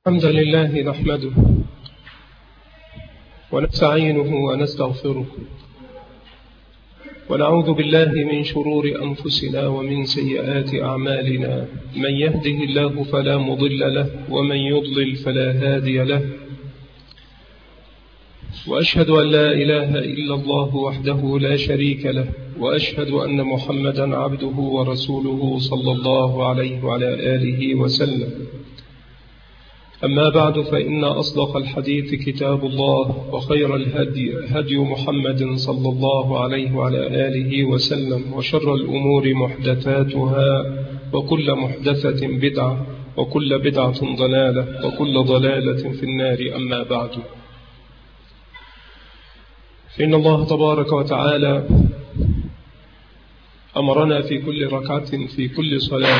الحمد لله نحمده ونستعينه ونستغفره ونعوذ بالله من شرور أنفسنا ومن سيئات أعمالنا. من يهده الله فلا مضل له ومن يضلل فلا هادي له، وأشهد أن لا إله إلا الله وحده لا شريك له، وأشهد أن محمدا عبده ورسوله صلى الله عليه وعلى آله وسلم. أما بعد، فإن أصدق الحديث كتاب الله، وخير الهدي هدي محمد صلى الله عليه وعلى آله وسلم، وشر الأمور محدثاتها، وكل محدثة بدعة، وكل بدعة ضلالة، وكل ضلالة في النار. أما بعد، فإن الله تبارك وتعالى أمرنا في كل ركعة في كل صلاة،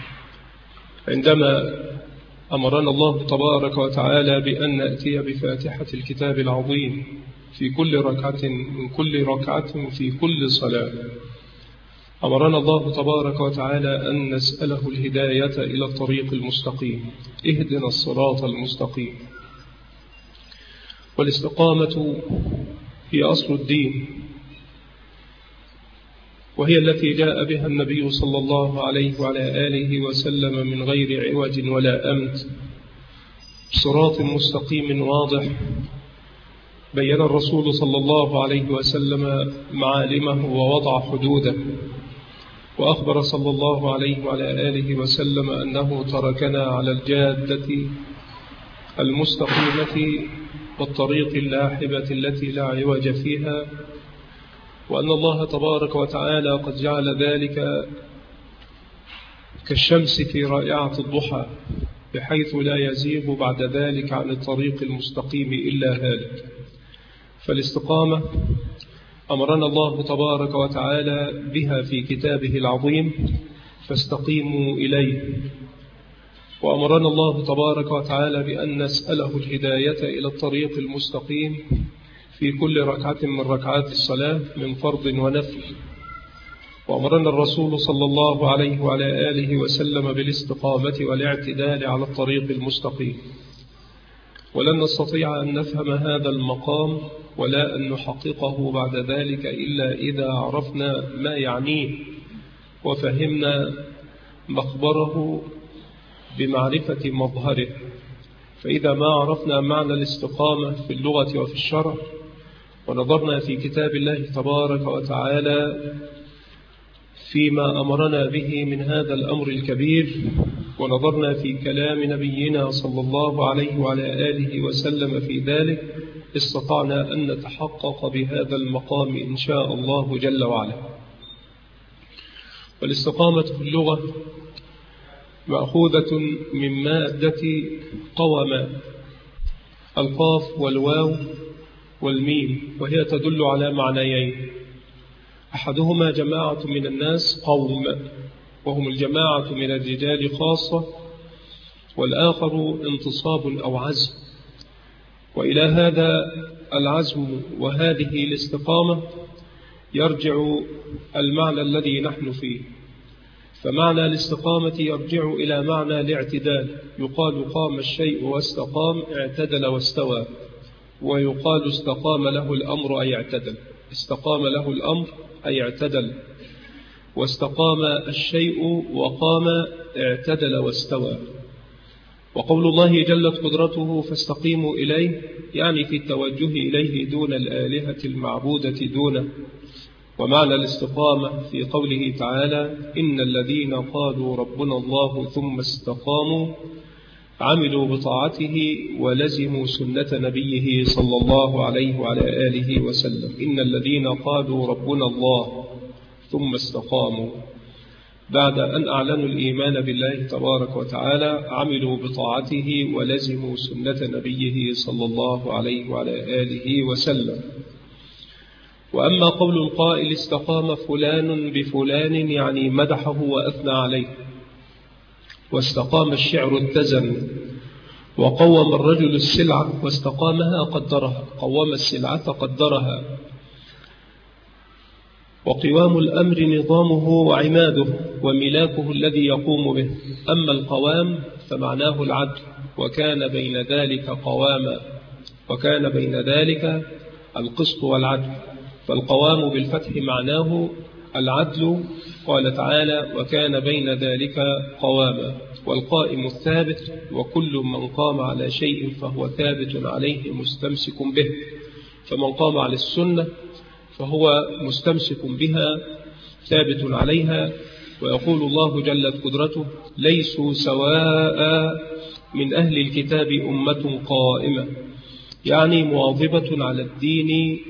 عندما أمرنا الله تبارك وتعالى بأن نأتي بفاتحة الكتاب العظيم في كل ركعة من كل ركعة في كل صلاة. أمرنا الله تبارك وتعالى أن نسأله الهداية إلى الطريق المستقيم، اهدنا الصراط المستقيم. والاستقامة هي أصل الدين، وهي التي جاء بها النبي صلى الله عليه وعلى آله وسلم من غير عوج ولا أمت، صراط مستقيم واضح بين الرسول صلى الله عليه وسلم معالمه ووضع حدوده، وأخبر صلى الله عليه وعلى آله وسلم أنه تركنا على الجادة المستقيمة والطريق اللاحبة التي لا عوج فيها، وأن الله تبارك وتعالى قد جعل ذلك كالشمس في رائعة الضحى، بحيث لا يزيغ بعد ذلك عن الطريق المستقيم إلا هالك. فالاستقامة أمرنا الله تبارك وتعالى بها في كتابه العظيم، فاستقيموا إليه. وأمرنا الله تبارك وتعالى بأن نسأله الهداية إلى الطريق المستقيم في كل ركعة من ركعات الصلاة من فرض ونفل. وأمرنا الرسول صلى الله عليه وعلى آله وسلم بالاستقامة والاعتدال على الطريق المستقيم. ولن نستطيع أن نفهم هذا المقام ولا أن نحققه بعد ذلك إلا إذا عرفنا ما يعنيه وفهمنا مخبره بمعرفة مظهره. فإذا ما عرفنا معنى الاستقامة في اللغة وفي الشرع، ونظرنا في كتاب الله تبارك وتعالى فيما أمرنا به من هذا الأمر الكبير، ونظرنا في كلام نبينا صلى الله عليه وعلى آله وسلم في ذلك، استطعنا أن نتحقق بهذا المقام إن شاء الله جل وعلا. والاستقامة في اللغة مأخوذة من مادة قوم، القاف والواو والميم، وهي تدل على معنيين: أحدهما جماعة من الناس قوم، وهم الجماعة من الرجال خاصة، والآخر انتصاب أو عزم. وإلى هذا العزم وهذه الاستقامة يرجع المعنى الذي نحن فيه. فمعنى الاستقامة يرجع إلى معنى الاعتدال، يقال قام الشيء واستقام، اعتدل واستوى. ويقال استقام له الأمر أي اعتدل، استقام له الأمر أي اعتدل، واستقام الشيء وقام اعتدل واستوى. وقول الله جلت قدرته فاستقيموا إليه، يعني في التوجه إليه دون الآلهة المعبودة دونه. ومعنى الاستقامة في قوله تعالى: إن الذين قالوا ربنا الله ثم استقاموا عملوا بطاعته ولزموا سنة نبيه صلى الله عليه وعلى آله وسلم. إن الذين قالوا ربنا الله ثم استقاموا، بعد أن أعلنوا الإيمان بالله تبارك وتعالى عملوا بطاعته ولزموا سنة نبيه صلى الله عليه وعلى آله وسلم. وأما قول القائل استقام فلان بفلان، يعني مدحه وأثنى عليه. واستقام الشعر اتزن، وقوم الرجل السلعة واستقامها قدرها، قوم السلعة قدرها. وقوام الأمر نظامه وعماده وملاكه الذي يقوم به. أما القوام فمعناه العدل، وكان بين ذلك قواما، وكان بين ذلك القسط والعدل. فالقوام بالفتح معناه العدل، قال تعالى: وكان بين ذلك قواما. والقائم الثابت، وكل من قام على شيء فهو ثابت عليه مستمسك به. فمن قام على السنة فهو مستمسك بها ثابت عليها. ويقول الله جلت قدرته: ليسوا سواء من أهل الكتاب أمة قائمة، يعني مواظبة على الدين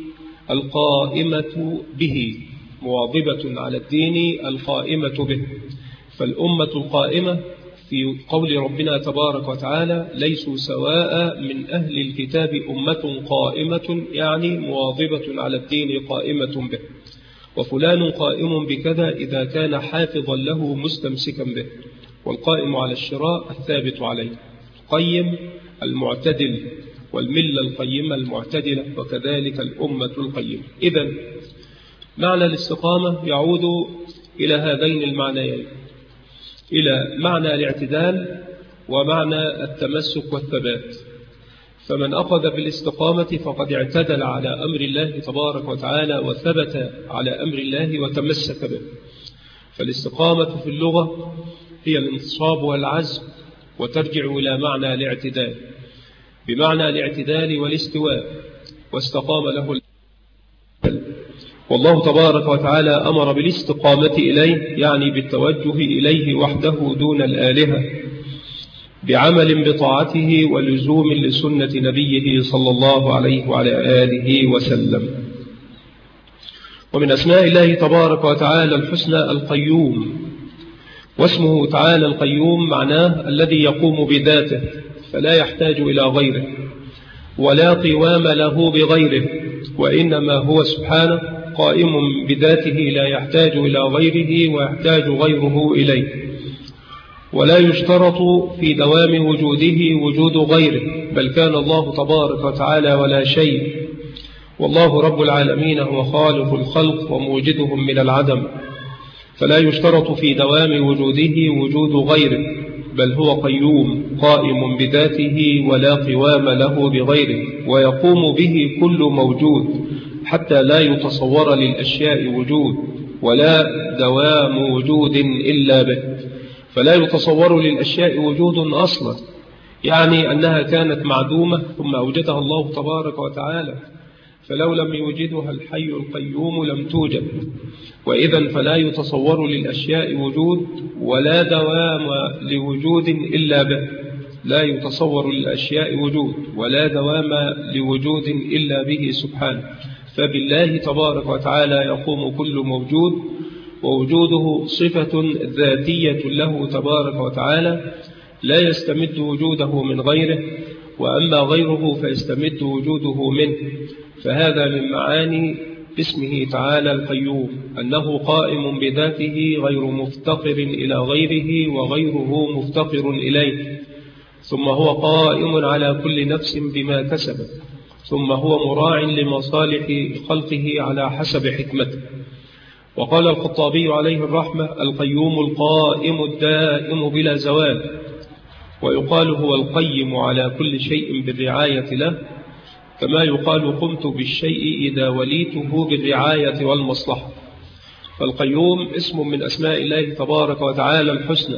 القائمة به، مواظبة على الدين القائمة به. فالأمة القائمة في قول ربنا تبارك وتعالى: ليسوا سواء من أهل الكتاب أمة قائمة، يعني مواظبة على الدين قائمة به. وفلان قائم بكذا إذا كان حافظا له مستمسكا به. والقائم على الشراء الثابت عليه، القيم المعتدل، والملة القيمة المعتدلة، وكذلك الأمة القيمة. إذن معنى الاستقامة يعود إلى هذين المعنيين، إلى معنى الاعتدال ومعنى التمسك والثبات. فمن أخذ بالاستقامة فقد اعتدل على أمر الله تبارك وتعالى، وثبت على أمر الله وتمسك به. فالاستقامة في اللغة هي الانتصاب والعزم، وترجع إلى معنى الاعتدال، بمعنى الاعتدال والاستواء، واستقام له. والله تبارك وتعالى أمر بالاستقامة إليه، يعني بالتوجه إليه وحده دون الآلهة، بعمل بطاعته ولزوم لسنة نبيه صلى الله عليه وعلى آله وسلم. ومن أسماء الله تبارك وتعالى الحسنى القيوم، واسمه تعالى القيوم معناه الذي يقوم بذاته فلا يحتاج إلى غيره، ولا قوام له بغيره، وإنما هو سبحانه قائم بذاته لا يحتاج إلى غيره ويحتاج غيره إليه. ولا يشترط في دوام وجوده وجود غيره، بل كان الله تبارك وتعالى ولا شيء، والله رب العالمين هو خالق الخلق وموجدهم من العدم. فلا يشترط في دوام وجوده وجود غيره، بل هو قيوم قائم بذاته ولا قوام له بغيره، ويقوم به كل موجود حتى لا يتصور للأشياء وجود ولا دوام وجود إلا به. فلا يتصور للأشياء وجود أصلا، يعني أنها كانت معدومة ثم أوجدها الله تبارك وتعالى، فلو لم يوجدها الحي القيوم لم توجد. وإذا فلا يتصور للأشياء وجود ولا دوام لوجود إلا به. لا يتصور للأشياء وجود ولا دوام لوجود إلا به سبحانه. فبالله تبارك وتعالى يقوم كل موجود، ووجوده صفة ذاتية له تبارك وتعالى، لا يستمد وجوده من غيره، وأما غيره فيستمد وجوده منه. فهذا من معاني اسمه تعالى القيوم، أنه قائم بذاته غير مفتقر إلى غيره وغيره مفتقر إليه. ثم هو قائم على كل نفس بما كسبت، ثم هو مراع لمصالح خلقه على حسب حكمته. وقال الخطابي عليه الرحمة: القيوم القائم الدائم بلا زوال. ويقال هو القيم على كل شيء بالرعاية له، كما يقال قمت بالشيء إذا وليته بالرعاية والمصلحة. فالقيوم اسم من أسماء الله تبارك وتعالى الحسنى،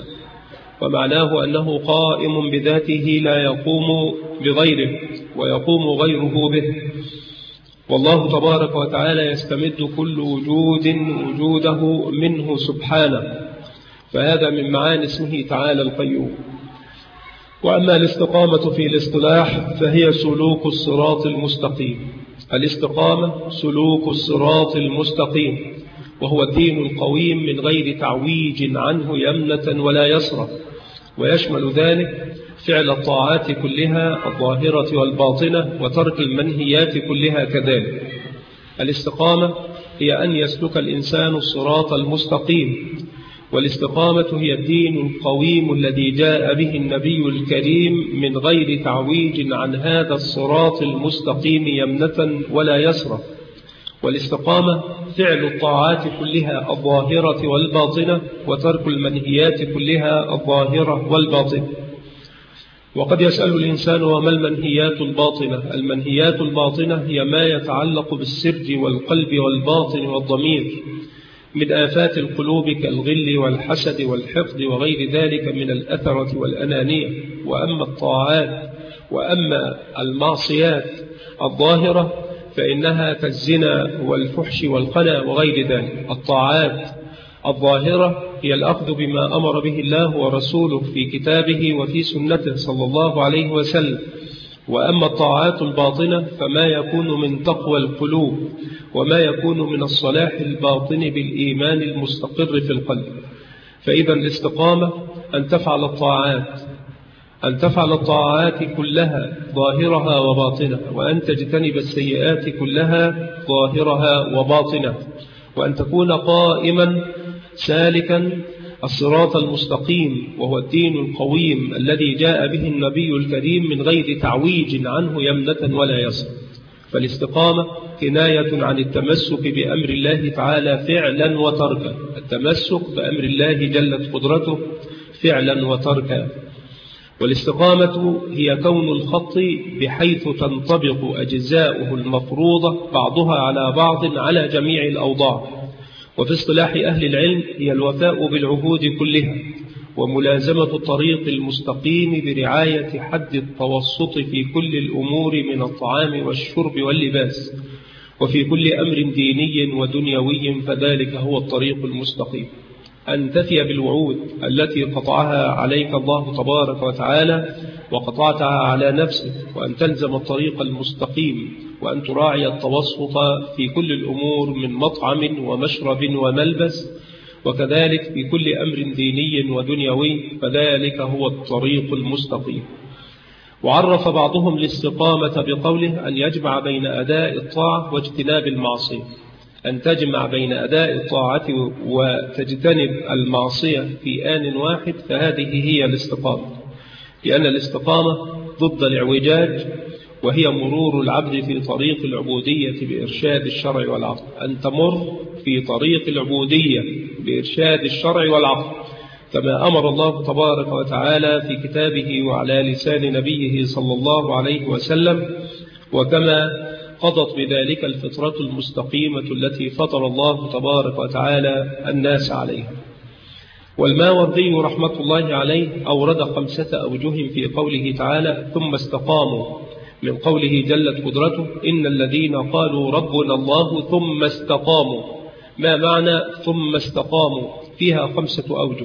ومعناه أنه قائم بذاته لا يقوم بغيره ويقوم غيره به. والله تبارك وتعالى يستمد كل وجود وجوده منه سبحانه، فهذا من معاني اسمه تعالى القيوم. وأما الاستقامة في الاصطلاح فهي سلوك الصراط المستقيم. الاستقامة سلوك الصراط المستقيم، وهو الدين القويم من غير تعويج عنه يمنة ولا يسرى، ويشمل ذلك فعل الطاعات كلها الظاهرة والباطنة، وترك المنهيات كلها كذلك. الاستقامة هي أن يسلك الإنسان الصراط المستقيم، والاستقامة هي الدين القويم الذي جاء به النبي الكريم من غير تعويج عن هذا الصراط المستقيم يمنة ولا يسرى، والاستقامة فعل الطاعات كلها الظاهرة والباطنة وترك المنهيات كلها الظاهرة والباطنة. وقد يسأل الإنسان وما المنهيات الباطنة؟ المنهيات الباطنة هي ما يتعلق بالسر والقلب والباطن والضمير من آفات القلوب كالغل والحسد والحقد وغير ذلك من الأثرة والأنانية. وأما الطاعات وأما المعصيات الظاهرة فإنها كالزنا والفحش والخنا وغير ذلك. الطاعات الظاهرة هي الأخذ بما أمر به الله ورسوله في كتابه وفي سنته صلى الله عليه وسلم. وأما الطاعات الباطنة فما يكون من تقوى القلوب وما يكون من الصلاح الباطن بالإيمان المستقر في القلب. فإذا الاستقامة أن تفعل الطاعات كلها ظاهرها وباطنها، وأن تجتنب السيئات كلها ظاهرها وباطنها، وأن تكون قائما سالكا الصراط المستقيم وهو الدين القويم الذي جاء به النبي الكريم من غير تعويج عنه يمنة ولا يسر. فالاستقامة كناية عن التمسك بأمر الله تعالى فعلا وتركا، التمسك بأمر الله جلت قدرته فعلا وتركا. والاستقامة هي كون الخط بحيث تنطبق أجزاؤه المفروضة بعضها على بعض على جميع الأوضاع. وفي اصطلاح أهل العلم هي الوفاء بالعهود كلها وملازمة الطريق المستقيم برعاية حد التوسط في كل الأمور من الطعام والشرب واللباس وفي كل أمر ديني ودنيوي، فذلك هو الطريق المستقيم. أن تفي بالوعود التي قطعها عليك الله تبارك وتعالى وقطعتها على نفسك، وأن تلزم الطريق المستقيم، وأن تراعي التوسط في كل الأمور من مطعم ومشرب وملبس، وكذلك في كل أمر ديني ودنيوي، فذلك هو الطريق المستقيم. وعرف بعضهم الاستقامة بقوله أن يجمع بين أداء الطاعة واجتناب المعصية، أن تجمع بين أداء الطاعة وتجتنب المعصية في آن واحد، فهذه هي الاستقامة. لأن الاستقامة ضد الاعوجاج، وهي مرور العبد في طريق العبودية بإرشاد الشرع والعقل. أن تمر في طريق العبودية بإرشاد الشرع والعقل كما أمر الله تبارك وتعالى في كتابه وعلى لسان نبيه صلى الله عليه وسلم، وكما قضت بذلك الفطرة المستقيمة التي فطر الله تبارك وتعالى الناس عليها. والماوردي رحمة الله عليه أورد 5 أوجه في قوله تعالى ثم استقاموا، من قوله جلت قدرته إن الذين قالوا ربنا الله ثم استقاموا. ما معنى ثم استقاموا؟ فيها 5 أوجه.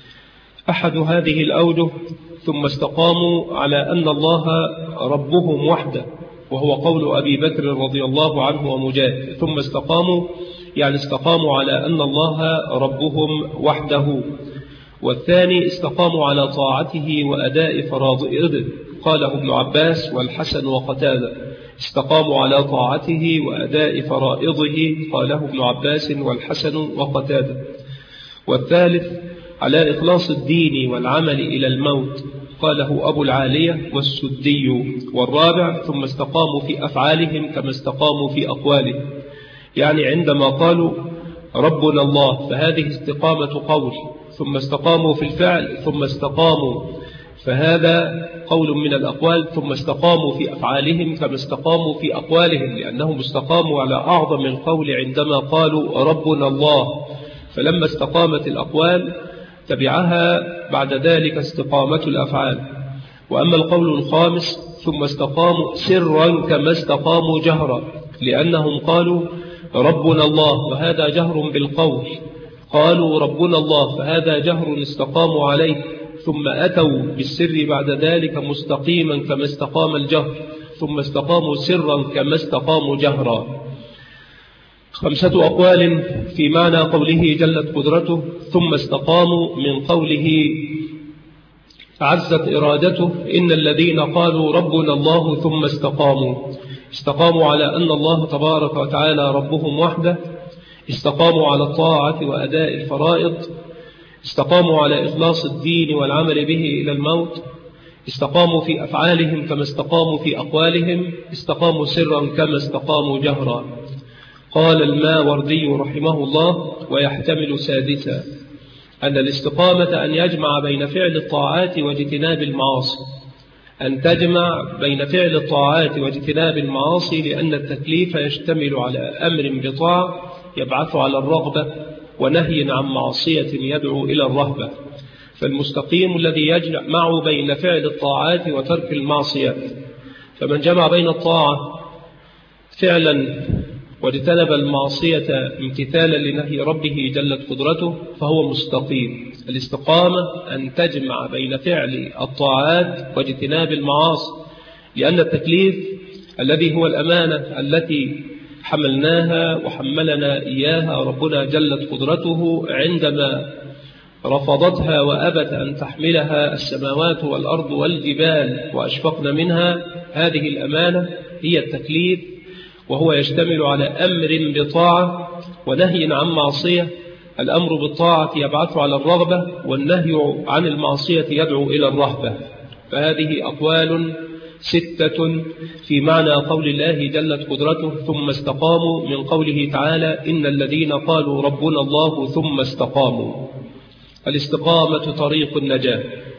أحد هذه الأوجه ثم استقاموا على أن الله ربهم وحده، وهو قول أبي بكر رضي الله عنه ومجاهد. ثم استقاموا يعني استقاموا على أن الله ربهم وحده. والثاني استقاموا على طاعته وأداء فرائضه، قاله ابن عباس والحسن وقتادة. استقاموا على طاعته وأداء فرائضه، قاله ابن عباس والحسن وقتادة. والثالث على إخلاص الدين والعمل إلى الموت، قاله أبو العالية والسدي. والرابع ثم استقاموا في أفعالهم كما استقاموا في أقوالهم، يعني عندما قالوا ربنا الله فهذه استقامة قول، ثم استقاموا في الفعل، ثم استقاموا فهذا قول من الأقوال، ثم استقاموا في أفعالهم كما استقاموا في أقوالهم، لأنهم استقاموا على أعظم القول عندما قالوا ربنا الله. فلما استقامت الأقوال تبعها بعد ذلك استقامة الأفعال. وأما القول الخامس ثم استقاموا سرا كما استقاموا جهرا، لأنهم قالوا ربنا الله وهذا جهر بالقول، قالوا ربنا الله فهذا جهر استقاموا عليه، ثم أتوا بالسر بعد ذلك مستقيما كما استقام الجهر، ثم استقاموا سرا كما استقاموا جهرا. 5 أقوال في معنى قوله جلت قدرته ثم استقاموا، من قوله عزت إرادته إن الذين قالوا ربنا الله ثم استقاموا على أن الله تبارك وتعالى ربهم وحده، استقاموا على الطاعة وأداء الفرائض، استقاموا على إخلاص الدين والعمل به إلى الموت، استقاموا في أفعالهم كما استقاموا في أقوالهم، استقاموا سرا كما استقاموا جهرا. قال الماوردي رحمه الله: ويحتمل سادسا أن الاستقامة أن يجمع بين فعل الطاعات واجتناب المعاصي، أن تجمع بين فعل الطاعات واجتناب المعاصي، لأن التكليف يشتمل على أمر بطاعة يبعث على الرغبة، ونهي عن معصية يدعو إلى الرهبة. فالمستقيم الذي يجمع بين فعل الطاعات وترك المعصيات، فمن جمع بين الطاعة فعلا واجتنب المعصية امتثالا لنهي ربه جلت قدرته فهو مستقيم. الاستقامة أن تجمع بين فعل الطاعات واجتناب المعاصي، لأن التكليف الذي هو الأمانة التي حملناها وحملنا إياها ربنا جلت قدرته عندما رفضتها وأبت أن تحملها السماوات والأرض والجبال وأشفقن منها، هذه الأمانة هي التكليف، وهو يشتمل على أمر بطاعة ونهي عن معصية. الأمر بالطاعة يبعث على الرغبة، والنهي عن المعصية يدعو إلى الرهبة. فهذه أقوال 6 في معنى قول الله جلت قدرته ثم استقاموا، من قوله تعالى: إن الذين قالوا ربنا الله ثم استقاموا. الاستقامة طريق النجاة،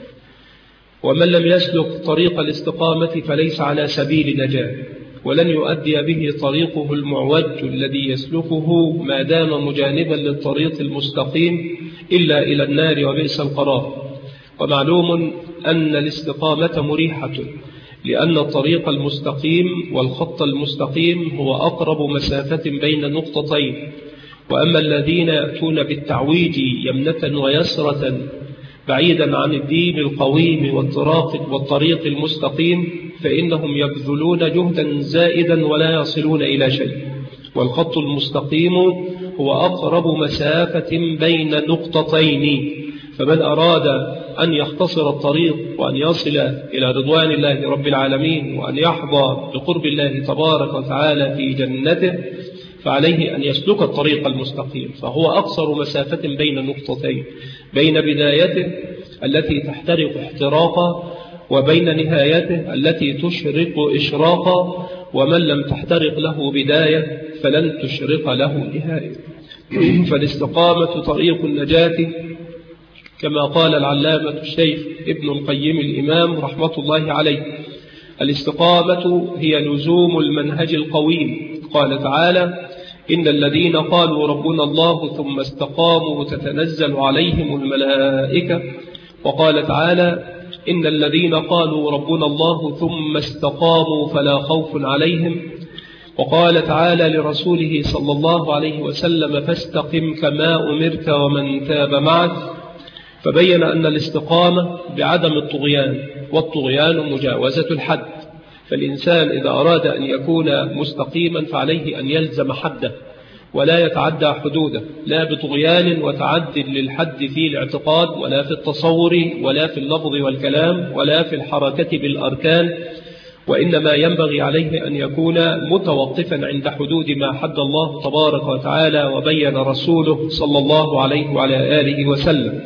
ومن لم يسلك طريق الاستقامة فليس على سبيل نجاة، ولن يؤدي به طريقه المعوج الذي يسلكه ما دام مجانبا للطريق المستقيم إلا إلى النار وبئس القرار. ومعلوم أن الاستقامة مريحة، لأن الطريق المستقيم والخط المستقيم هو أقرب مسافة بين نقطتين. وأما الذين يأتون بالتعويج يمنة ويسرة بعيدا عن الدين القويم والطريق المستقيم فإنهم يبذلون جهدا زائدا ولا يصلون إلى شيء. والخط المستقيم هو أقرب مسافة بين نقطتين، فمن أراد أن يختصر الطريق وأن يصل إلى رضوان الله رب العالمين وأن يحظى بقرب الله تبارك وتعالى في جنته فعليه أن يسلك الطريق المستقيم، فهو أقصر مسافة بين نقطتين، بين بدايته التي تحترق احتراقا وبين نهايته التي تشرق إشراقا. ومن لم تحترق له بداية فلن تشرق له نهاية. فالاستقامة طريق النجاة، كما قال العلامة الشيخ ابن القيم الإمام رحمة الله عليه: الاستقامة هي لزوم المنهج القويم. قال تعالى: إن الذين قالوا ربنا الله ثم استقاموا تتنزل عليهم الملائكة. وقال تعالى: إن الذين قالوا ربنا الله ثم استقاموا فلا خوف عليهم. وقال تعالى لرسوله صلى الله عليه وسلم: فاستقم كما أمرت ومن تاب معك. فبين أن الاستقامة بعدم الطغيان، والطغيان مجاوزة الحد. فالإنسان إذا أراد أن يكون مستقيما فعليه أن يلزم حده ولا يتعدى حدوده، لا بطغيان وتعد للحد في الاعتقاد ولا في التصور ولا في اللفظ والكلام ولا في الحركة بالأركان، وإنما ينبغي عليه أن يكون متوقفا عند حدود ما حد الله تبارك وتعالى وبين رسوله صلى الله عليه وعلى آله وسلم.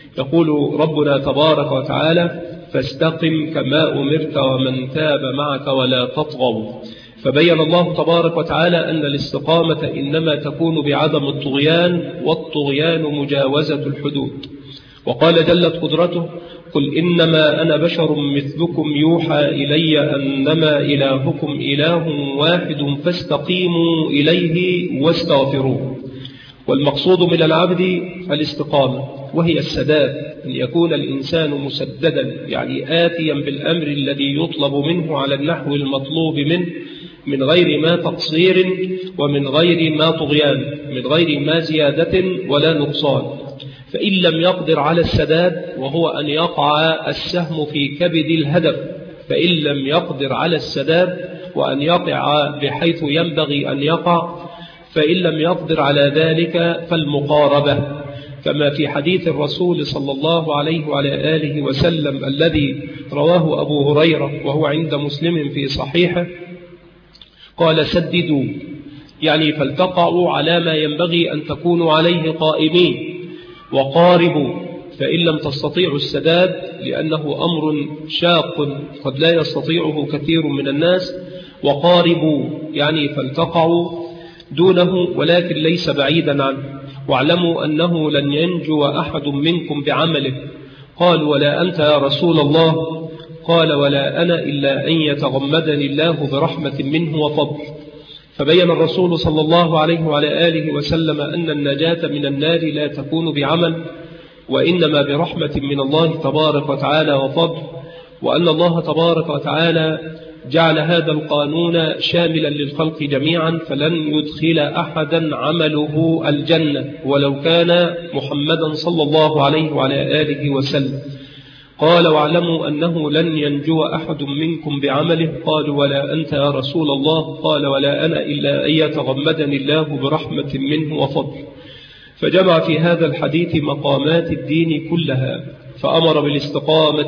يقول ربنا تبارك وتعالى: فاستقم كما أمرت ومن تاب معك ولا تطغوا. فبين الله تبارك وتعالى أن الاستقامة إنما تكون بعدم الطغيان، والطغيان مجاوزة الحدود. وقال جلت قدرته: قل إنما أنا بشر مثلكم يوحى إلي أنما إلهكم إله واحد فاستقيموا إليه واستغفروه. والمقصود من العبد الاستقامة، وهي السداد، أن يكون الإنسان مسددا، يعني آتيا بالأمر الذي يطلب منه على النحو المطلوب منه، من غير ما تقصير ومن غير ما طغيان، من غير ما زيادة ولا نقصان. فإن لم يقدر على السداد وهو أن يقع السهم في كبد الهدف، فإن لم يقدر على السداد وأن يقع بحيث ينبغي أن يقع، فإن لم يقدر على ذلك فالمقاربة، كما في حديث الرسول صلى الله عليه وعلى آله وسلم الذي رواه أبو هريرة وهو عند مسلم في صحيحه، قال: سددوا، يعني فالتقعوا على ما ينبغي أن تكونوا عليه قائمين، وقاربوا، فإن لم تستطيعوا السداد لأنه أمر شاق قد لا يستطيعه كثير من الناس، وقاربوا يعني فالتقعوا دونه ولكن ليس بعيدا عنه، واعلموا أنه لن ينجو أحد منكم بعمله. قالوا ولا أنت يا رسول الله؟ قال ولا أنا إلا أن يتغمدني الله برحمة منه وفضل. فبين الرسول صلى الله عليه وعلى آله وسلم أن النجاة من النار لا تكون بعمل، وإنما برحمة من الله تبارك وتعالى وفضل، وأن الله تبارك وتعالى جعل هذا القانون شاملا للخلق جميعا، فلن يدخل أحدا عمله الجنة ولو كان محمدا صلى الله عليه وعلى آله وسلم. قال واعلموا أنه لن ينجو أحد منكم بعمله. قالوا ولا أنت يا رسول الله؟ قال ولا أنا إلا أن يتغمدني الله برحمة منه وفضل. فجمع في هذا الحديث مقامات الدين كلها، فأمر بالاستقامة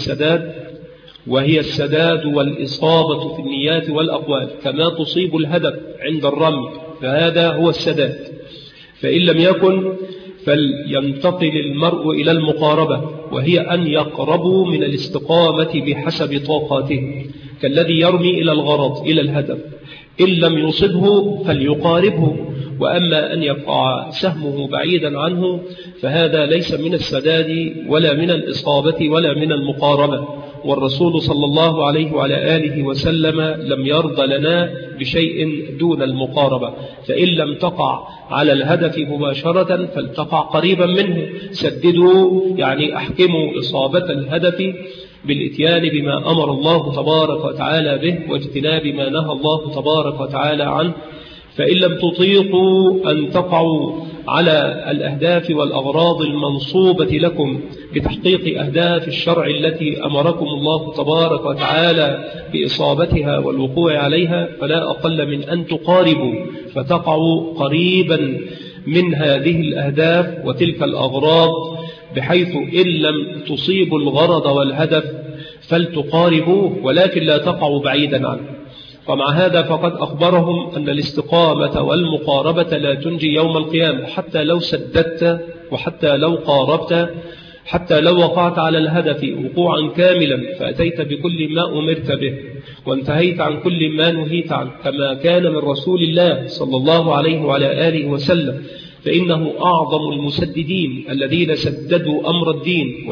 وهي السداد والإصابة في النيات والأقوال، كما تصيب الهدف عند الرمي فهذا هو السداد. فإن لم يكن فلينتقل المرء إلى المقاربة، وهي أن يقربوا من الاستقامة بحسب طاقاته، كالذي يرمي إلى الغرض إلى الهدف، إن لم يصبه فليقاربه. وأما أن يقع سهمه بعيدا عنه فهذا ليس من السداد ولا من الإصابة ولا من المقاربة. والرسول صلى الله عليه وعلى آله وسلم لم يرض لنا بشيء دون المقاربة. فإن لم تقع على الهدف مباشرة فلتقع قريبا منه. سددوا يعني أحكموا إصابة الهدف بالإتيان بما أمر الله تبارك وتعالى به واجتناب ما نهى الله تبارك وتعالى عنه. فإن لم تطيقوا أن تقعوا على الأهداف والأغراض المنصوبة لكم بتحقيق أهداف الشرع التي أمركم الله تبارك وتعالى بإصابتها والوقوع عليها، فلا أقل من أن تقاربوا فتقعوا قريبا من هذه الأهداف وتلك الأغراض، بحيث إن لم تصيبوا الغرض والهدف فلتقاربوه ولكن لا تقعوا بعيدا عنه. ومع هذا فقد أخبرهم أن الاستقامة والمقاربة لا تنجي يوم القيامة، حتى لو سددت وحتى لو قاربت، حتى لو وقعت على الهدف وقوعا كاملا فأتيت بكل ما أمرت به وانتهيت عن كل ما نهيت عنه، كما كان من رسول الله صلى الله عليه وعلى آله وسلم، فإنه أعظم المسددين الذين سددوا أمر الدين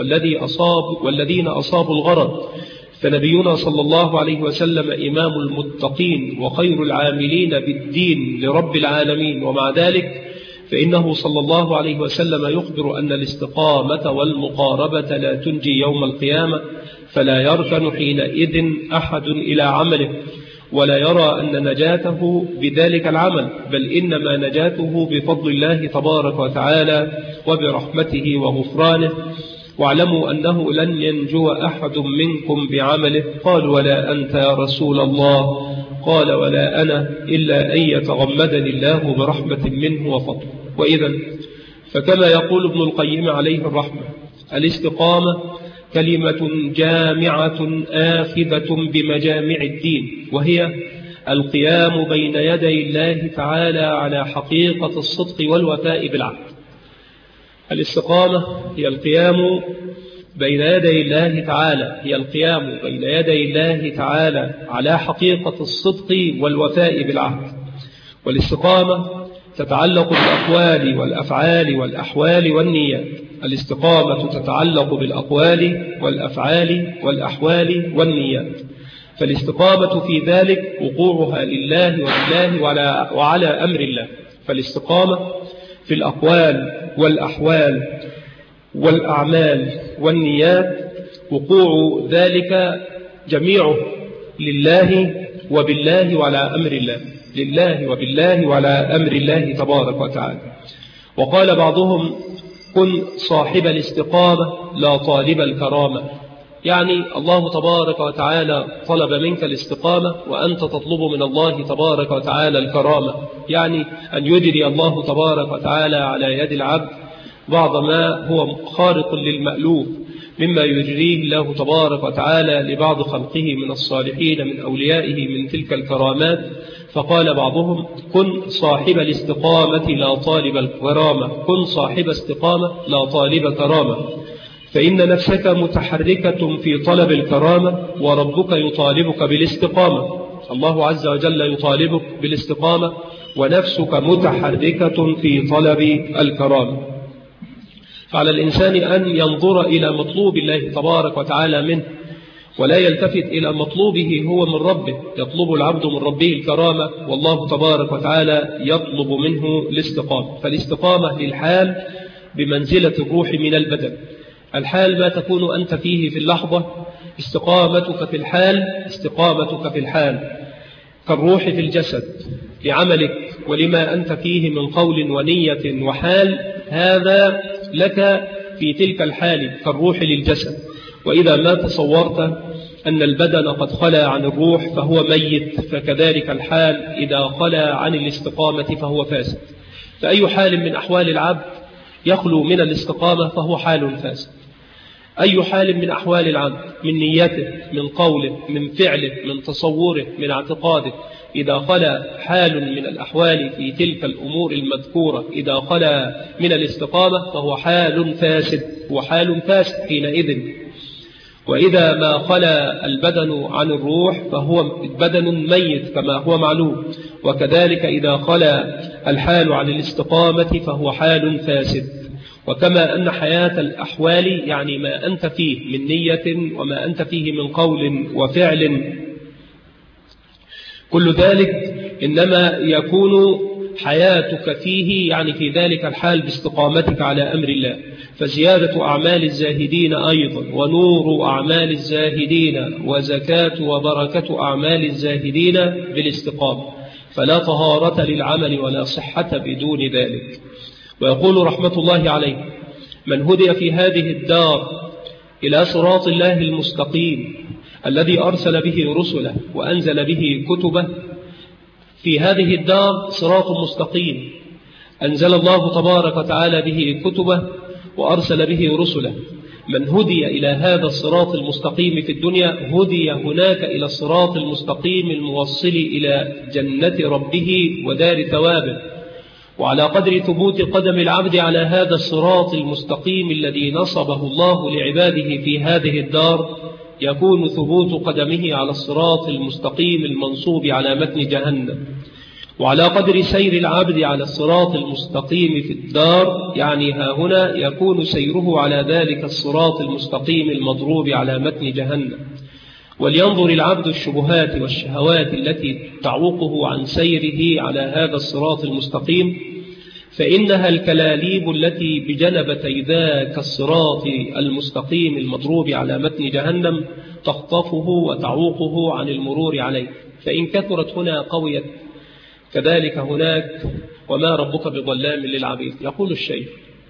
والذين أصابوا الغرض. فنبينا صلى الله عليه وسلم إمام المتقين وخير العاملين بالدين لرب العالمين، ومع ذلك فإنه صلى الله عليه وسلم يخبر أن الاستقامة والمقاربة لا تنجي يوم القيامة، فلا يركن حينئذ أحد إلى عمله ولا يرى أن نجاته بذلك العمل، بل إنما نجاته بفضل الله تبارك وتعالى وبرحمته وغفرانه. واعلموا أنه لن ينجو أحد منكم بعمله. قالوا ولا أنت يا رسول الله؟ قال ولا أنا إلا أن يتغمدني الله برحمة منه وفضل. وإذا فكما يقول ابن القيم عليه الرحمة، الاستقامة كلمة جامعة آخذة بمجامع الدين، وهي القيام بين يدي الله تعالى على حقيقة الصدق والوفاء بالعهد. الاستقامة هي القيام بين يدي الله تعالى، على حقيقة الصدق والوفاء بالعهد. والاستقامة تتعلق بالأقوال والأفعال والأحوال والنيات. الاستقامة تتعلق بالأقوال والأفعال والأحوال والنيات، فالاستقامة في ذلك وقوعها لله وبالله وعلى أمر الله. فالاستقامة في الأقوال والأحوال والأعمال والنيات وقوع ذلك جميعه لله وبالله وعلى أمر الله، تبارك وتعالى. وقال بعضهم كن صاحب الاستقامة لا طالب الكرامة، يعني الله تبارك وتعالى طلب منك الاستقامة وأنت تطلب من الله تبارك وتعالى الكرامة، يعني أن يجري الله تبارك وتعالى على يد العبد بعض ما هو خارق للمألوف مما يجريه الله تبارك وتعالى لبعض خلقه من الصالحين من أوليائه من تلك الكرامات. فقال بعضهم كن صاحب الاستقامة لا طالب الكرامة، كن صاحب استقامة لا طالب كرامة، فإن نفسك متحركة في طلب الكرامة وربك يطالبك بالاستقامة. الله عز وجل يطالبك بالاستقامة ونفسك متحركة في طلب الكرامة. فعلى الإنسان أن ينظر إلى مطلوب الله تبارك وتعالى منه ولا يلتفت إلى مطلوبه هو من ربه. يطلب العبد من ربه الكرامة والله تبارك وتعالى يطلب منه الاستقامة. فالاستقامة للحال بمنزلة الروح من البدن. الحال ما تكون أنت فيه في اللحظة، استقامتك في الحال استقامتك في الحال كالروح في الجسد لعملك ولما أنت فيه من قول ونية وحال، هذا لك في تلك الحال كالروح للجسد. وإذا ما تصورت أن البدن قد خلا عن الروح فهو ميت، فكذلك الحال إذا خلا عن الاستقامة فهو فاسد. فأي حال من أحوال العبد يخلو من الاستقامة فهو حال فاسد. أي حال من أحوال العبد من نيته، من قوله، من فعله، من تصوره، من اعتقاده، إذا خلا حال من الأحوال في تلك الأمور المذكورة، إذا خلا من الاستقامة فهو حال فاسد، هو حال فاسد حينئذ. وإذا ما خلا البدن عن الروح فهو بدن ميت كما هو معلوم. وكذلك إذا خلا الحال عن الاستقامة فهو حال فاسد. وكما أن حياة الأحوال يعني ما أنت فيه من نية وما أنت فيه من قول وفعل، كل ذلك إنما يكون حياتك فيه يعني في ذلك الحال باستقامتك على أمر الله. فزيادة أعمال الزاهدين أيضا ونور أعمال الزاهدين وزكاة وبركة أعمال الزاهدين بالاستقامة، فلا طهارة للعمل ولا صحة بدون ذلك. ويقول رحمة الله عليه: من هدي في هذه الدار إلى صراط الله المستقيم الذي أرسل به رسله وأنزل به كتبه. في هذه الدار صراط مستقيم أنزل الله تبارك وتعالى به كتبه وأرسل به رسله. من هدي إلى هذا الصراط المستقيم في الدنيا هدي هناك إلى الصراط المستقيم الموصل إلى جنة ربه ودار ثوابه. وعلى قدر ثبوت قدم العبد على هذا الصراط المستقيم الذي نصبه الله لعباده في هذه الدار يكون ثبوت قدمه على الصراط المستقيم المنصوب على متن جهنم. وعلى قدر سير العبد على الصراط المستقيم في الدار يعني ها هنا يكون سيره على ذلك الصراط المستقيم المضروب على متن جهنم. ولينظر العبد الشبهات والشهوات التي تعوقه عن سيره على هذا الصراط المستقيم، فإنها الكلاليب التي بجنبتي ذاك الصراط المستقيم المضروب على متن جهنم تخطفه وتعوقه عن المرور عليه. فإن كثرت هنا قويت كذلك هناك، وما ربك بظلام للعبيد. يقول الشيخ: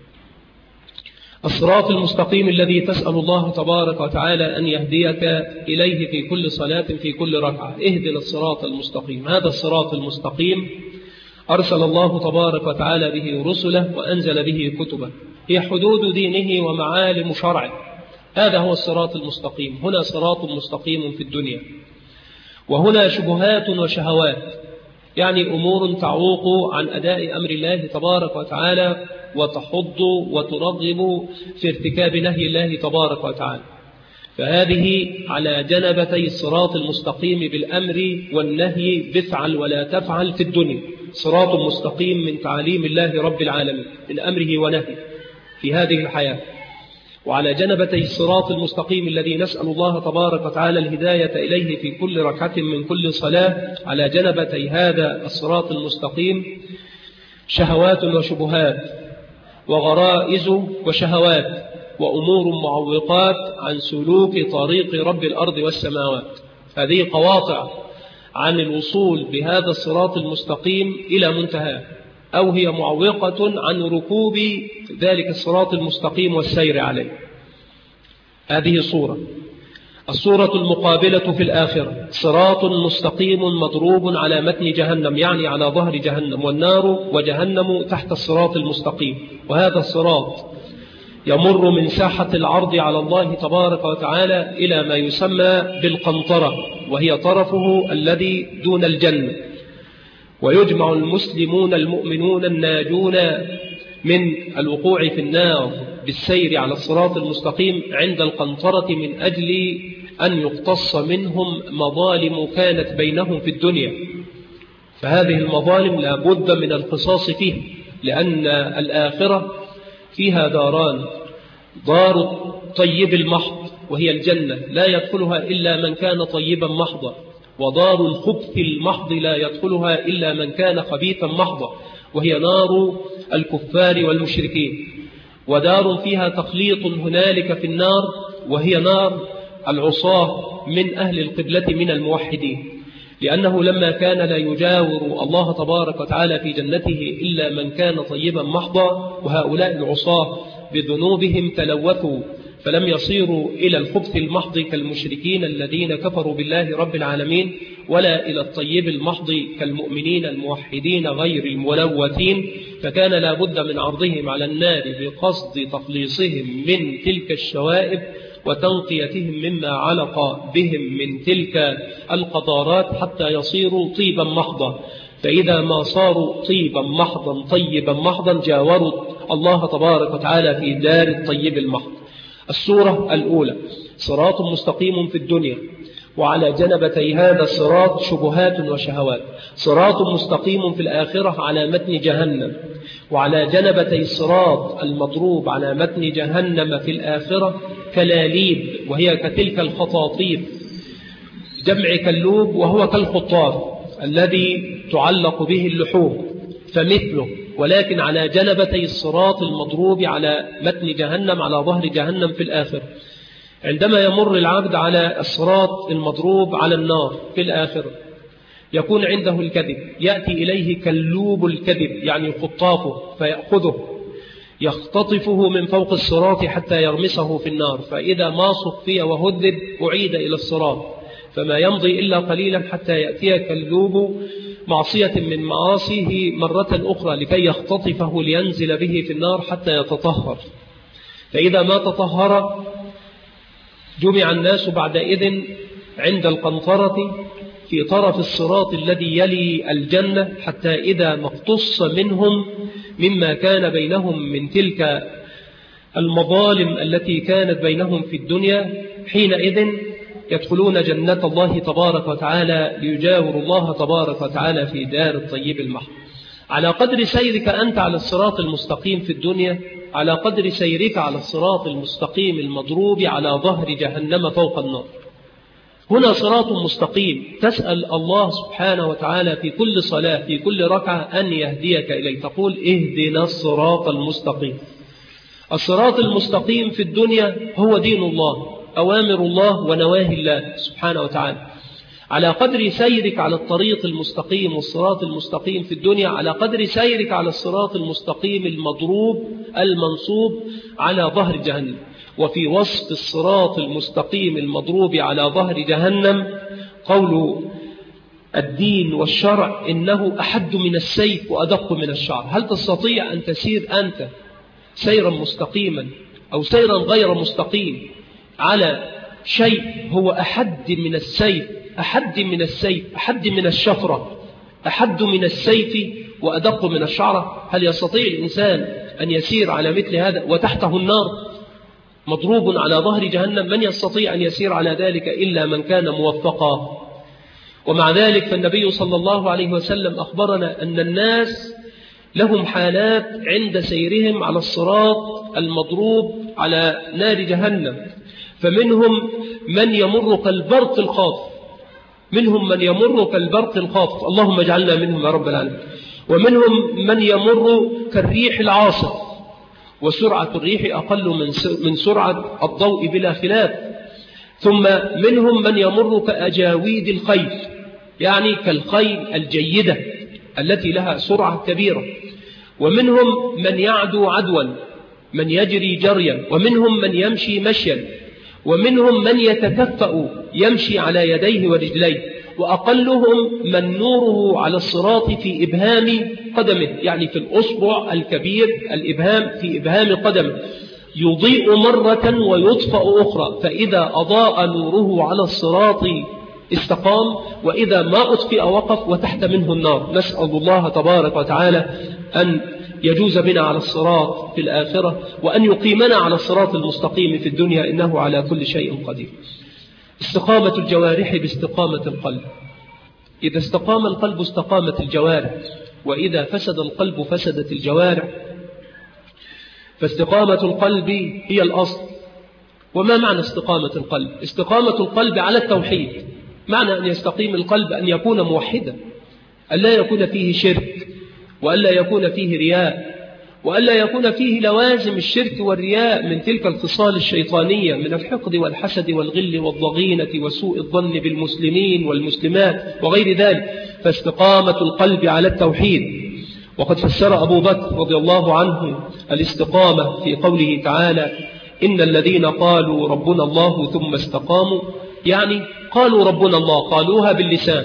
الصراط المستقيم الذي تسأل الله تبارك وتعالى أن يهديك إليه في كل صلاة في كل ركعة. اهدنا الصراط المستقيم. هذا الصراط المستقيم أرسل الله تبارك وتعالى به رسله وأنزل به كتبه، هي حدود دينه ومعالم شرعه. هذا هو الصراط المستقيم. هنا صراط مستقيم في الدنيا، وهنا شبهات وشهوات يعني أمور تعوق عن أداء أمر الله تبارك وتعالى وتحض وترغب في ارتكاب نهي الله تبارك وتعالى. فهذه على جنبتي الصراط المستقيم بالأمر والنهي، بفعل ولا تفعل في الدنيا. صراط مستقيم من تعاليم الله رب العالمين من أمره ونهيه في هذه الحياة. وعلى جنبتي الصراط المستقيم الذي نسأل الله تبارك وتعالى الهداية إليه في كل ركعة من كل صلاة، على جنبتي هذا الصراط المستقيم شهوات وشبهات وغرائز وشهوات وأمور معوقات عن سلوك طريق رب الأرض والسماوات. هذه قواطع عن الوصول بهذا الصراط المستقيم إلى منتهى، أو هي معوقة عن ركوب ذلك الصراط المستقيم والسير عليه. هذه صورة. الصورة المقابلة في الآخرة صراط مستقيم مضروب على متن جهنم يعني على ظهر جهنم، والنار وجهنم تحت الصراط المستقيم. وهذا الصراط يمر من ساحة العرض على الله تبارك وتعالى إلى ما يسمى بالقنطرة، وهي طرفه الذي دون الجنة. ويجمع المسلمون المؤمنون الناجون من الوقوع في النار بالسير على الصراط المستقيم عند القنطرة من أجل أن يقتص منهم مظالم كانت بينهم في الدنيا، فهذه المظالم لا بد من القصاص فيه، لأن الآخرة فيها داران: دار الطيب المحض وهي الجنة لا يدخلها إلا من كان طيبا محضا، ودار الخبث المحض لا يدخلها إلا من كان خبيثا محضا وهي نار الكفار والمشركين، ودار فيها تخليط هنالك في النار وهي نار العصاة من أهل القبلة من الموحدين، لأنه لما كان لا يجاور الله تبارك وتعالى في جنته إلا من كان طيبا محضا، وهؤلاء العصاة بذنوبهم تلوثوا فلم يصيروا إلى الخبث المحض كالمشركين الذين كفروا بالله رب العالمين، ولا إلى الطيب المحض كالمؤمنين الموحدين غير الملوثين، فكان لا بد من عرضهم على النار بقصد تخليصهم من تلك الشوائب وتنقيتهم مما علق بهم من تلك القذارات حتى يصيروا طيبا محضا. فإذا ما صاروا طيبا محضا طيبا محضا جاوروا الله تبارك وتعالى في دار الطيب المحض. السورة الأولى: صراط مستقيم في الدنيا، وعلى جنبتي هذا الصراط شبهات وشهوات. صراط مستقيم في الآخرة على متن جهنم، وعلى جنبتي الصراط المضروب على متن جهنم في الآخرة كلاليب، وهي كتلك الخطاطيف، جمع كلوب وهو كالخطاف الذي تعلق به اللحوم فمثله، ولكن على جنبتي الصراط المضروب على متن جهنم على ظهر جهنم في الآخرة. عندما يمر العبد على الصراط المضروب على النار في الآخرة يكون عنده الكذب، يأتي إليه كلوب الكذب يعني خطافه فيأخذه يختطفه من فوق الصراط حتى يغمسه في النار، فإذا ما صفي وهذب أعيد إلى الصراط، فما يمضي إلا قليلا حتى يأتي كلوب معصية من معاصيه مرة أخرى لكي يختطفه لينزل به في النار حتى يتطهر. فإذا ما تطهر جمع الناس بعدئذ عند القنطرة في طرف الصراط الذي يلي الجنة، حتى إذا ما اقتص منهم مما كان بينهم من تلك المظالم التي كانت بينهم في الدنيا، حينئذ يدخلون جنة الله تبارك وتعالى ليجاوروا الله تبارك وتعالى في دار الطيب المحض. على قدر سيرك أنت على الصراط المستقيم في الدنيا، على قدر سيرك على الصراط المستقيم المضروب على ظهر جهنم فوق النار. هنا صراط مستقيم تسأل الله سبحانه وتعالى في كل صلاة في كل ركعة أن يهديك إليه، تقول اهدنا الصراط المستقيم. الصراط المستقيم في الدنيا هو دين الله، أوامر الله ونواهي الله سبحانه وتعالى. على قدر سيرك على الطريق المستقيم والصراط المستقيم في الدنيا، على قدر سيرك على الصراط المستقيم المضروب المنصوب على ظهر جهنم. وفي وسط الصراط المستقيم المضروب على ظهر جهنم قول الدين والشرع إنه أحد من السيف وأدق من الشعر. هل تستطيع أن تسير أنت سيرا مستقيما أو سيرا غير مستقيم على شيء هو أحد من السيف، أحد من السيف، أحد من الشفرة، أحد من السيف وأدق من الشعرة؟ هل يستطيع الإنسان أن يسير على مثل هذا وتحته النار مضروب على ظهر جهنم؟ من يستطيع أن يسير على ذلك إلا من كان موفقا. ومع ذلك فالنبي صلى الله عليه وسلم أخبرنا أن الناس لهم حالات عند سيرهم على الصراط المضروب على نار جهنم، فمنهم من يمر كالبرق الخاطف، منهم من يمر كالبرق الخاطف، اللهم اجعلنا منهم يا رب العالمين. ومنهم من يمر كالريح العاصف، وسرعة الريح أقل من سرعة الضوء بلا خلاف. ثم منهم من يمر كأجاويد الخيل، يعني كالخيل الجيدة التي لها سرعة كبيرة. ومنهم من يعدو عدوا، من يجري جريا، ومنهم من يمشي مشيا، ومنهم من يتكفأ يمشي على يديه ورجليه، وأقلهم من نوره على الصراط في إبهام قدمه، يعني في الأصبع الكبير الإبهام في إبهام قدمه، يضيء مرة ويطفأ أخرى، فإذا أضاء نوره على الصراط استقام، وإذا ما أطفئ وقف وتحت منه النار. نسأل الله تبارك وتعالى أن يجوز بنا على الصراط في الآخرة، وأن يقيمنا على الصراط المستقيم في الدنيا، إنه على كل شيء قدير. استقامة الجوارح باستقامة القلب. إذا استقام القلب استقامت الجوارح، وإذا فسد القلب فسدت الجوارح. فاستقامة القلب هي الأصل. وما معنى استقامة القلب؟ استقامة القلب على التوحيد. معنى أن يستقيم القلب أن يكون موحدا، أن لا يكون فيه شرك، وأن لا يكون فيه رياء، وأن لا يكون فيه لوازم الشرك والرياء من تلك الخصال الشيطانية من الحقد والحسد والغل والضغينة وسوء الظن بالمسلمين والمسلمات وغير ذلك. فاستقامة القلب على التوحيد. وقد فسر أبو بكر رضي الله عنه الاستقامة في قوله تعالى: إن الذين قالوا ربنا الله ثم استقاموا، يعني قالوا ربنا الله، قالوها باللسان،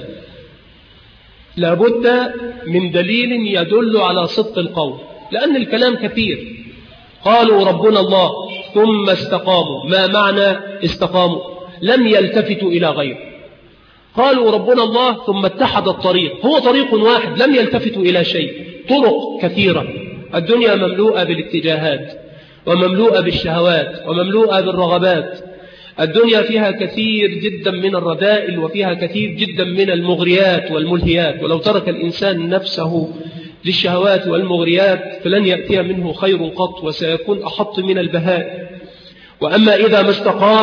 لابد من دليل يدل على صدق القول، لأن الكلام كثير. قالوا ربنا الله ثم استقاموا. ما معنى استقاموا؟ لم يلتفتوا إلى غيره. قالوا ربنا الله ثم اتحد الطريق، هو طريق واحد، لم يلتفتوا إلى شيء. طرق كثيرة، الدنيا مملوءة بالاتجاهات، ومملوءة بالشهوات، ومملوءة بالرغبات. الدنيا فيها كثير جدا من الرذائل، وفيها كثير جدا من المغريات والملهيات. ولو ترك الإنسان نفسه للشهوات والمغريات فلن يأتي منه خير قط، وسيكون أحط من البهائم. وأما إذا ما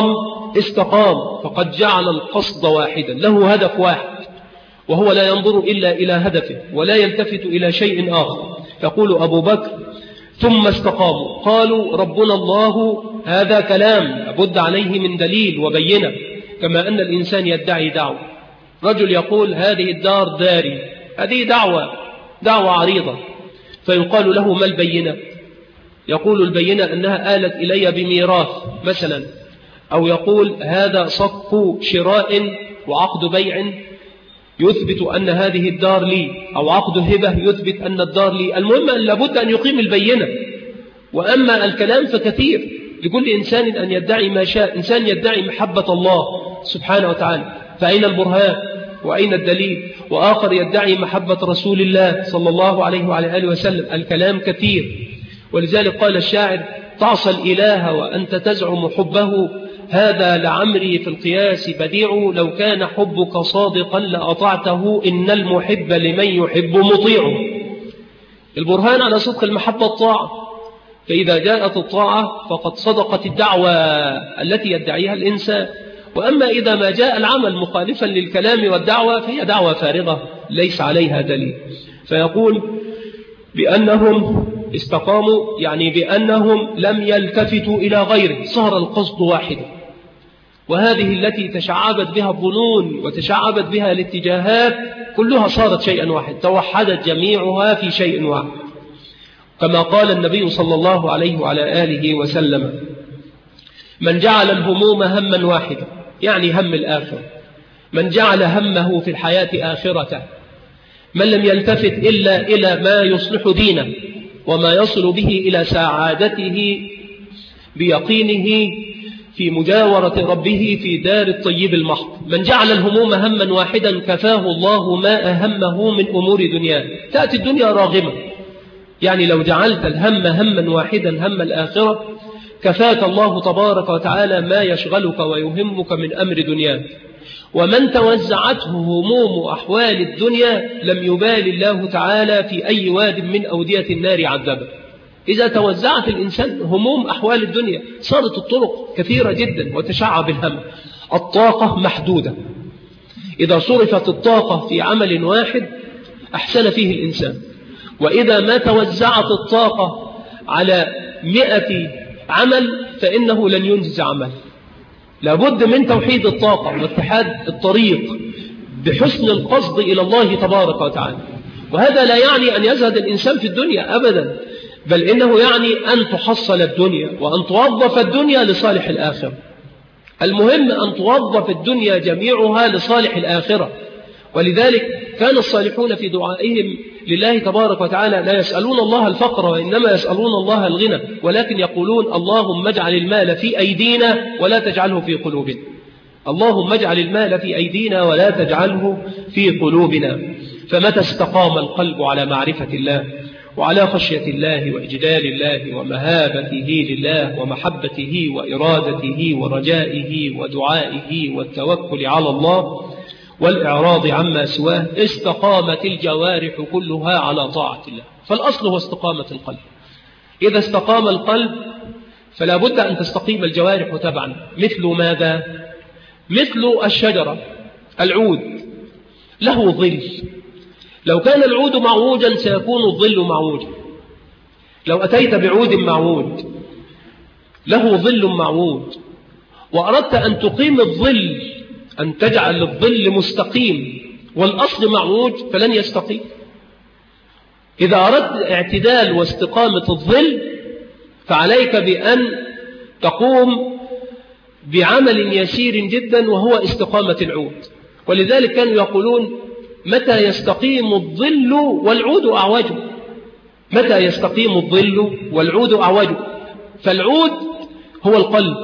استقام فقد جعل القصد واحدا، له هدف واحد، وهو لا ينظر إلا إلى هدفه ولا يلتفت إلى شيء آخر. يقول أبو بكر: ثم استقاموا قالوا ربنا الله. هذا كلام لابد عليه من دليل وبينة، كما أن الإنسان يدعي دعوة. رجل يقول: هذه الدار داري، هذه دعوة عريضة، فيقال له: ما البينة؟ يقول: البينة أنها آلت إلي بميراث مثلا، أو يقول: هذا صك شراء وعقد بيع يثبت أن هذه الدار لي، أو عقد هبة يثبت أن الدار لي. المهم أن لابد أن يقيم البينة. وأما الكلام فكثير، لكل إنسان أن يدعي ما شاء. إنسان يدعي محبة الله سبحانه وتعالى، فأين البرهان وأين الدليل؟ وآخر يدعي محبة رسول الله صلى الله عليه وعلى آله وسلم. الكلام كثير. ولذلك قال الشاعر: تعصى الإله وأنت تزعم حبه، هذا لعمري في القياس بديع، لو كان حبك صادقا لأطعته، إن المحب لمن يحب مطيع. البرهان على صدق المحبة الطاعة، فإذا جاءت الطاعة فقد صدقت الدعوة التي يدعيها الإنسان. وأما إذا ما جاء العمل مخالفا للكلام والدعوة فهي دعوة فارغة ليس عليها دليل. فيقول بأنهم استقاموا، يعني بأنهم لم يلتفتوا إلى غيره، صار القصد واحدا. وهذه التي تشعبت بها الظنون وتشعبت بها الاتجاهات كلها صارت شيئا واحد، توحدت جميعها في شيء واحد. كما قال النبي صلى الله عليه وعلى آله وسلم: من جعل الهموم هما واحدا، يعني هم الآخرة، من جعل همه في الحياة آخرته، من لم يلتفت إلا إلى ما يصلح دينه وما يصل به إلى سعادته بيقينه في مجاورة ربه في دار الطيب المحض. من جعل الهموم هما واحدا كفاه الله ما أهمه من أمور دنياه. تأتي الدنيا راغمة، يعني لو جعلت الهم هما واحدا، هم الآخرة، كفاك الله تبارك وتعالى ما يشغلك ويهمك من أمر دنياك. ومن توزعته هموم أحوال الدنيا لم يبال الله تعالى في أي واد من أودية النار عذبه. إذا توزعت الإنسان هموم أحوال الدنيا صارت الطرق كثيرة جدا وتشعب الهم. الطاقة محدودة، إذا صرفت الطاقة في عمل واحد أحسن فيه الإنسان. وإذا ما توزعت الطاقة على 100 عمل فإنه لن ينجز عمل. لابد من توحيد الطاقة واتحاد الطريق بحسن القصد إلى الله تبارك وتعالى. وهذا لا يعني أن يزهد الإنسان في الدنيا أبدا، بل إنه يعني أن تحصل الدنيا وأن توظف الدنيا لصالح الآخرة. المهم أن توظف الدنيا جميعها لصالح الآخرة. ولذلك كان الصالحون في دعائهم لله تبارك وتعالى لا يسألون الله الفقر وإنما يسألون الله الغنى، ولكن يقولون: اللهم اجعل المال في أيدينا ولا تجعله في قلوبنا. اللهم اجعل المال في أيدينا ولا تجعله في قلوبنا. فمتى استقام القلب على معرفة الله وعلى خشية الله وإجلال الله ومهابته لله ومحبته وإرادته ورجائه ودعائه والتوكل على الله والإعراض عما سواه استقامت الجوارح كلها على طاعة الله. فالأصل هو استقامة القلب. إذا استقام القلب فلا بد أن تستقيم الجوارح تبعا. مثل ماذا؟ مثل الشجرة، العود له ظل، لو كان العود معوجا سيكون الظل معوجا. لو أتيت بعود معوج له ظل معوج وأردت أن تقيم الظل، أن تجعل الظل مستقيم والأصل معوج، فلن يستقيم. إذا أردت اعتدال واستقامة الظل فعليك بأن تقوم بعمل يسير جدا وهو استقامة العود. ولذلك كانوا يقولون متى يستقيم الظل والعود أعوج؟ متى يستقيم الظل والعود أعوج؟ فالعود هو القلب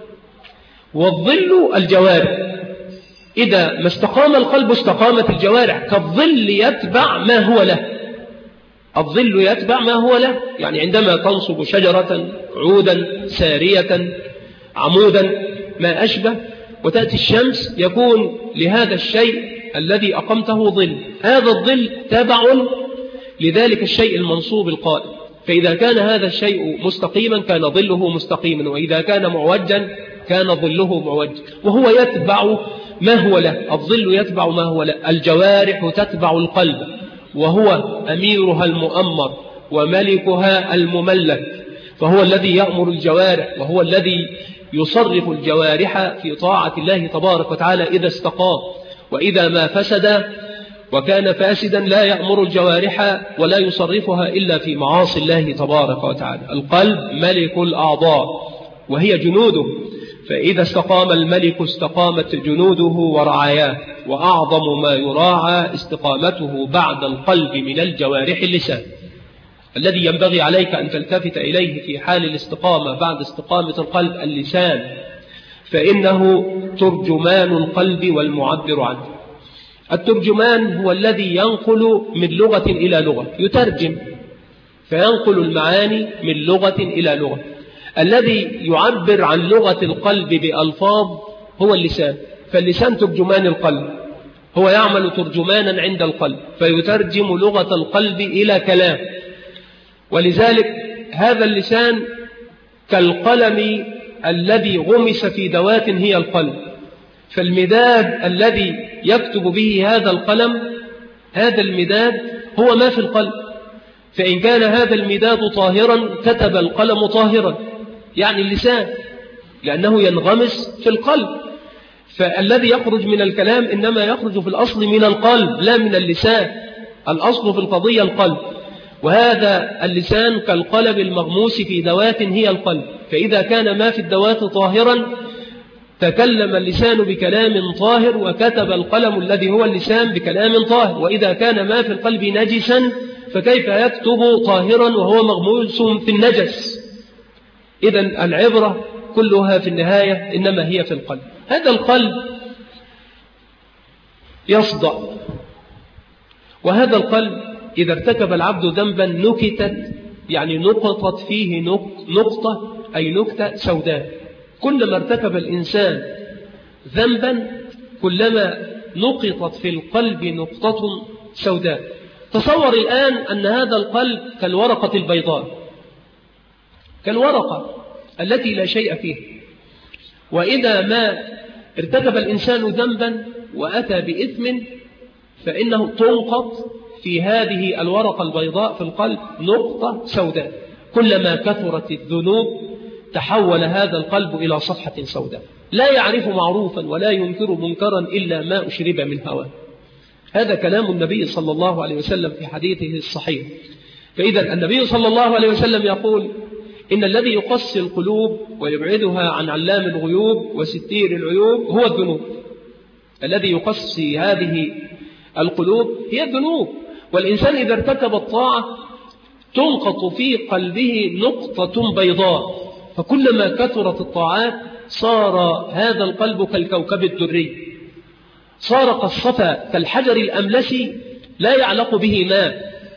والظل الجوارح. إذا ما استقام القلب استقامت الجوارح، كالظل يتبع ما هو له. الظل يتبع ما هو له، يعني عندما تنصب شجرة عودا سارية عمودا ما أشبه وتأتي الشمس يكون لهذا الشيء الذي أقمته ظل، هذا الظل تابع لذلك الشيء المنصوب القائم. فإذا كان هذا الشيء مستقيما كان ظله مستقيما، وإذا كان معوجا كان ظله معوجا، وهو يتبع ما هو له. الظل يتبع ما هو له، الجوارح تتبع القلب وهو أميرها المؤمر وملكها المملك، فهو الذي يأمر الجوارح وهو الذي يصرف الجوارح في طاعة الله تبارك وتعالى إذا استقام. وإذا ما فسد وكان فاسدا لا يأمر الجوارح ولا يصرفها إلا في معاصي الله تبارك وتعالى. القلب ملك الأعضاء وهي جنوده، فإذا استقام الملك استقامت جنوده ورعاياه. وأعظم ما يراعى استقامته بعد القلب من الجوارح اللسان، الذي ينبغي عليك أن تلتفت إليه في حال الاستقامة بعد استقامة القلب اللسان، فإنه ترجمان القلب والمعبر عنه. الترجمان هو الذي ينقل من لغة إلى لغة، يترجم فينقل المعاني من لغة إلى لغة. الذي يعبر عن لغة القلب بألفاظ هو اللسان، فاللسان ترجمان القلب، هو يعمل ترجمانا عند القلب فيترجم لغة القلب إلى كلام. ولذلك هذا اللسان كالقلم الذي غمس في دوات هي القلب، فالمداد الذي يكتب به هذا القلم، هذا المداد هو ما في القلب. فإن كان هذا المداد طاهرا كتب القلم طاهرا، يعني اللسان، لأنه ينغمس في القلب. فالذي يخرج من الكلام إنما يخرج في الأصل من القلب لا من اللسان، الأصل في القضية القلب. وهذا اللسان كالقلب المغموس في دوات هي القلب، فإذا كان ما في الدوات طاهرا تكلم اللسان بكلام طاهر وكتب القلم الذي هو اللسان بكلام طاهر. وإذا كان ما في القلب نجسا فكيف يكتب طاهرا وهو مغموس في النجس؟ إذن العبرة كلها في النهاية إنما هي في القلب. هذا القلب يصدأ، وهذا القلب إذا ارتكب العبد ذنبا نكتت، يعني نقطت فيه نقطة أي نكتة سوداء. كلما ارتكب الإنسان ذنبا كلما نقطت في القلب نقطة سوداء. تصور الآن أن هذا القلب كالورقة البيضاء، كالورقة التي لا شيء فيها. وإذا ما ارتكب الإنسان ذنبا وأتى بإثم فإنه تنقط في هذه الورقة البيضاء في القلب نقطة سوداء. كلما كثرت الذنوب تحول هذا القلب إلى صفحة سوداء، لا يعرف معروفا ولا ينكر منكرا إلا ما أشرب من هواه. هذا كلام النبي صلى الله عليه وسلم في حديثه الصحيح. فإذا النبي صلى الله عليه وسلم يقول إن الذي يقسي القلوب ويبعدها عن علام الغيوب وستير العيوب هو الذنوب. الذي يقسي هذه القلوب هي الذنوب. والإنسان إذا ارتكب الطاعة تنقط في قلبه نقطة بيضاء، فكلما كثرت الطاعات صار هذا القلب كالكوكب الدري، صار كالصفا كالحجر الأملسي لا يعلق به ماء.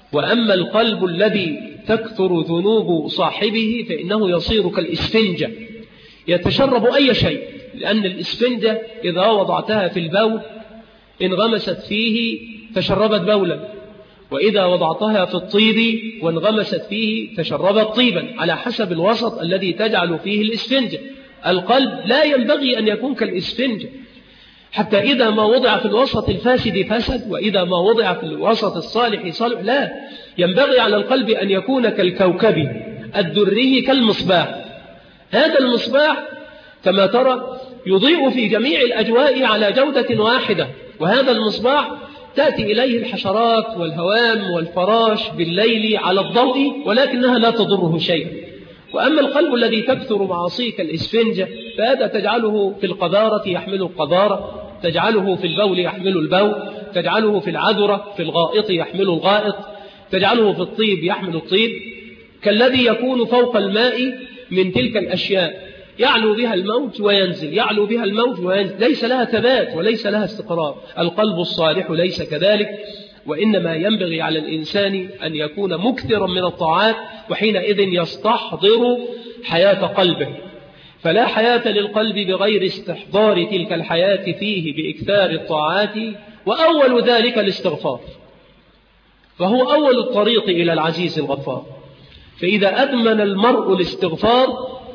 وأما القلب الذي تكثر ذنوب صاحبه فإنه يصير كالإسفنجة يتشرب أي شيء، لأن الإسفنجة إذا وضعتها في البول انغمست فيه تشربت بولا، وإذا وضعتها في الطيب وانغمست فيه تشربت طيبا، على حسب الوسط الذي تجعل فيه الإسفنجة. القلب لا ينبغي أن يكون كالإسفنجة، حتى إذا ما وضع في الوسط الفاسد فسد، وإذا ما وضع في الوسط الصالح صالح. لا، ينبغي على القلب أن يكون كالكوكب الدري كالمصباح. هذا المصباح كما ترى يضيء في جميع الأجواء على جودة واحدة، وهذا المصباح تأتي إليه الحشرات والهوام والفراش بالليل على الضوء ولكنها لا تضره شيئا. وأما القلب الذي تكثر معاصيه كالإسفنجة فهذا تجعله في القذارة يحمل القذارة، تجعله في البول يحمل البول، تجعله في العذرة في الغائط يحمل الغائط، تجعله في الطيب يحمل الطيب، كالذي يكون فوق الماء من تلك الأشياء يعلو بها الموج وينزل، يعلو بها الموج وينزل، ليس لها ثبات وليس لها استقرار. القلب الصالح ليس كذلك، وإنما ينبغي على الإنسان أن يكون مكثرا من الطاعات، وحينئذ يستحضر حياة قلبه. فلا حياة للقلب بغير استحضار تلك الحياة فيه بإكثار الطاعات، وأول ذلك الاستغفار، فهو أول الطريق إلى العزيز الغفار. فإذا أدمن المرء الاستغفار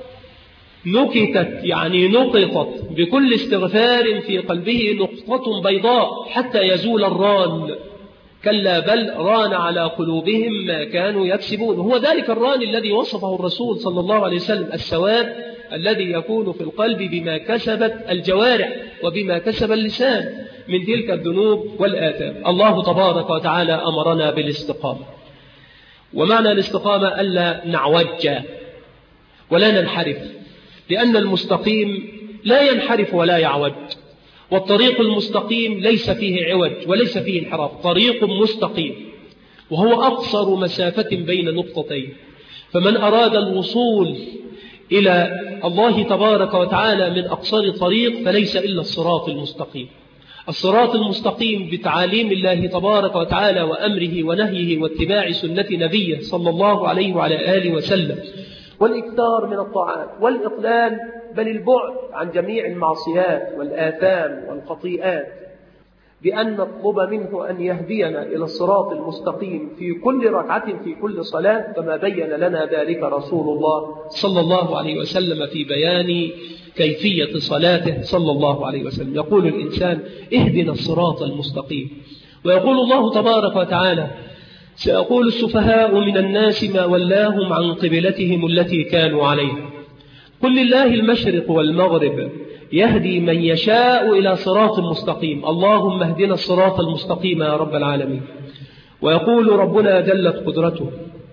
نكتت يعني نقطت بكل استغفار في قلبه نقطة بيضاء حتى يزول الران. كلا بل ران على قلوبهم ما كانوا يكسبون. هو ذلك الران الذي وصفه الرسول صلى الله عليه وسلم، السواد الذي يكون في القلب بما كسبت الجوارح وبما كسب اللسان من تلك الذنوب والآثام. الله تبارك وتعالى أمرنا بالاستقامة، ومعنى الاستقامة ألا نعوج ولا ننحرف، لأن المستقيم لا ينحرف ولا يعوج، والطريق المستقيم ليس فيه عوج وليس فيه انحراف، طريق مستقيم وهو أقصر مسافة بين نقطتين. فمن أراد الوصول إلى الله تبارك وتعالى من أقصر طريق فليس إلا الصراط المستقيم. الصراط المستقيم بتعاليم الله تبارك وتعالى وأمره ونهيه واتباع سنة نبيه صلى الله عليه وعلى آله وسلم، والإكثار من الطاعات والإقلال بل البعد عن جميع المعصيات والآثام والخطيئات، بأن نطلب منه أن يهدينا إلى الصراط المستقيم في كل ركعة في كل صلاة، كما بين لنا ذلك رسول الله صلى الله عليه وسلم في بيان كيفية صلاته صلى الله عليه وسلم. يقول الإنسان اهدنا الصراط المستقيم، ويقول الله تبارك وتعالى سيقول السفهاء من الناس ما ولاهم عن قبلتهم التي كانوا عليها، قل لله المشرق والمغرب يهدي من يشاء إلى صراط مستقيم. اللهم اهدنا الصراط المستقيم يا رب العالمين. ويقول ربنا جلت قدرته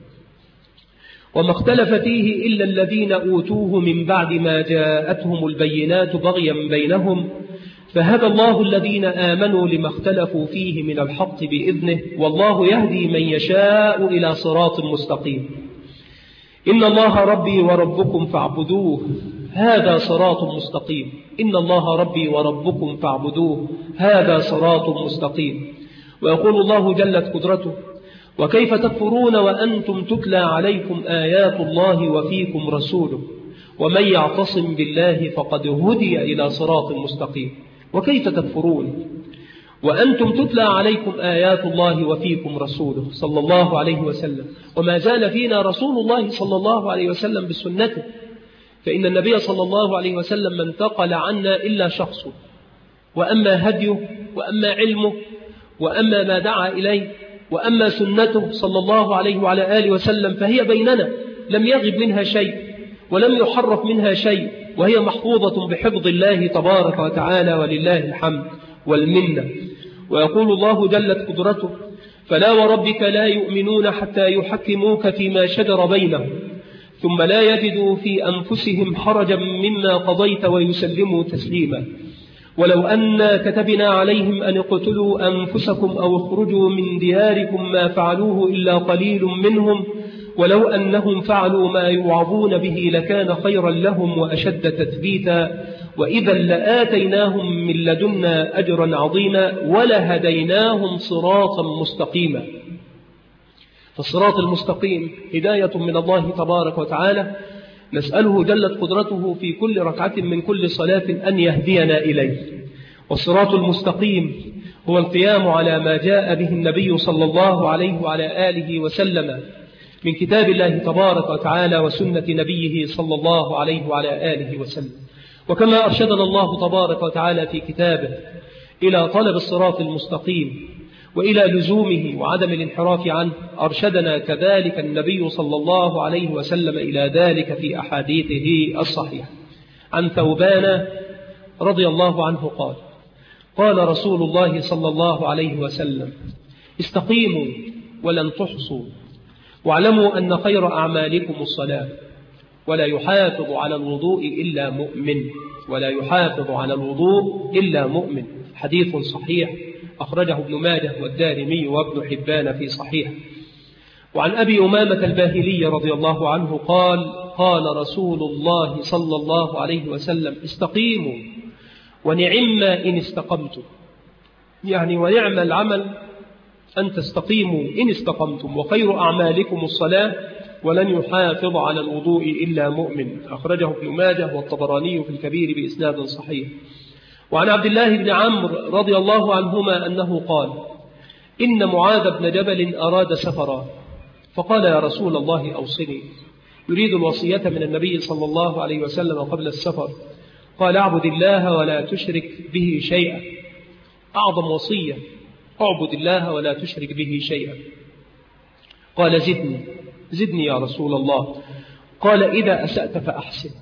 وما اختلف فيه إلا الذين أوتوه من بعد ما جاءتهم البينات بغيا بينهم فهدى الله الذين آمنوا لما اختلفوا فيه من الحق بإذنه والله يهدي من يشاء إلى صراط مستقيم. إن الله ربي وربكم فاعبدوه هذا صراط مستقيم. إن الله ربي وربكم فاعبدوه هذا صراط مستقيم. ويقول الله جلت قدرته وكيف تكفرون وأنتم تتلى عليكم آيات الله وفيكم رسوله ومن يعتصم بالله فقد هدي إلى صراط مستقيم. وكيف تكفرون وأنتم تتلى عليكم آيات الله وفيكم رسوله صلى الله عليه وسلم، وما زال فينا رسول الله صلى الله عليه وسلم بسنته، فإن النبي صلى الله عليه وسلم ما انتقل عنا إلا شخصه، وأما هديه وأما علمه وأما ما دعا إليه وأما سنته صلى الله عليه وعلى آله وسلم فهي بيننا لم يغب منها شيء ولم يحرف منها شيء، وهي محفوظة بحفظ الله تبارك وتعالى ولله الحمد والمنة. ويقول الله جلت قدرته فلا وربك لا يؤمنون حتى يحكموك فيما شجر بينهم ثم لا يجدوا في أنفسهم حرجا مما قضيت ويسلموا تسليما. ولو أن كتبنا عليهم أن اقتلوا أنفسكم أو اخرجوا من دياركم ما فعلوه إلا قليل منهم ولو أنهم فعلوا ما يوعظون به لكان خيرا لهم وأشد تثبيتا وإذا لآتيناهم من لدنا أجرا عظيما ولهديناهم صراطا مستقيما. فالصراط المستقيم هداية من الله تبارك وتعالى، نسأله جلت قدرته في كل ركعة من كل صلاة أن يهدينا إليه. والصراط المستقيم هو القيام على ما جاء به النبي صلى الله عليه وعلى آله وسلم من كتاب الله تبارك وتعالى وسنة نبيه صلى الله عليه وعلى آله وسلم. وكما أرشدنا الله تبارك وتعالى في كتابه إلى طلب الصراط المستقيم وإلى لزومه وعدم الانحراف عنه، أرشدنا كذلك النبي صلى الله عليه وسلم إلى ذلك في أحاديثه الصحيحة. عن ثوبان رضي الله عنه قال: قال رسول الله صلى الله عليه وسلم: استقيموا ولن تحصوا، واعلموا أن خير أعمالكم الصلاة، ولا يحافظ على الوضوء إلا مؤمن، ولا يحافظ على الوضوء إلا مؤمن. حديث صحيح أخرجه ابن ماجه والدارمي وابن حبان في صحيح. وعن أبي أمامة الباهلي رضي الله عنه قال: قال رسول الله صلى الله عليه وسلم: استقيموا ونعم إن استقمتم، يعني ونعم العمل أن تستقيموا إن استقمتم، وخير أعمالكم الصلاة، ولن يحافظ على الوضوء إلا مؤمن. أخرجه ابن ماجه والطبراني في الكبير بإسناد صحيح. وعن عبد الله بن عمرو رضي الله عنهما أنه قال: إن معاذ بن جبل أراد سفرا، فقال: يا رسول الله أوصني. يريد الوصية من النبي صلى الله عليه وسلم قبل السفر. قال: اعبد الله ولا تشرك به شيئا. أعظم وصية: اعبد الله ولا تشرك به شيئا. قال: زدني يا رسول الله. قال: إذا أسأت فأحسن.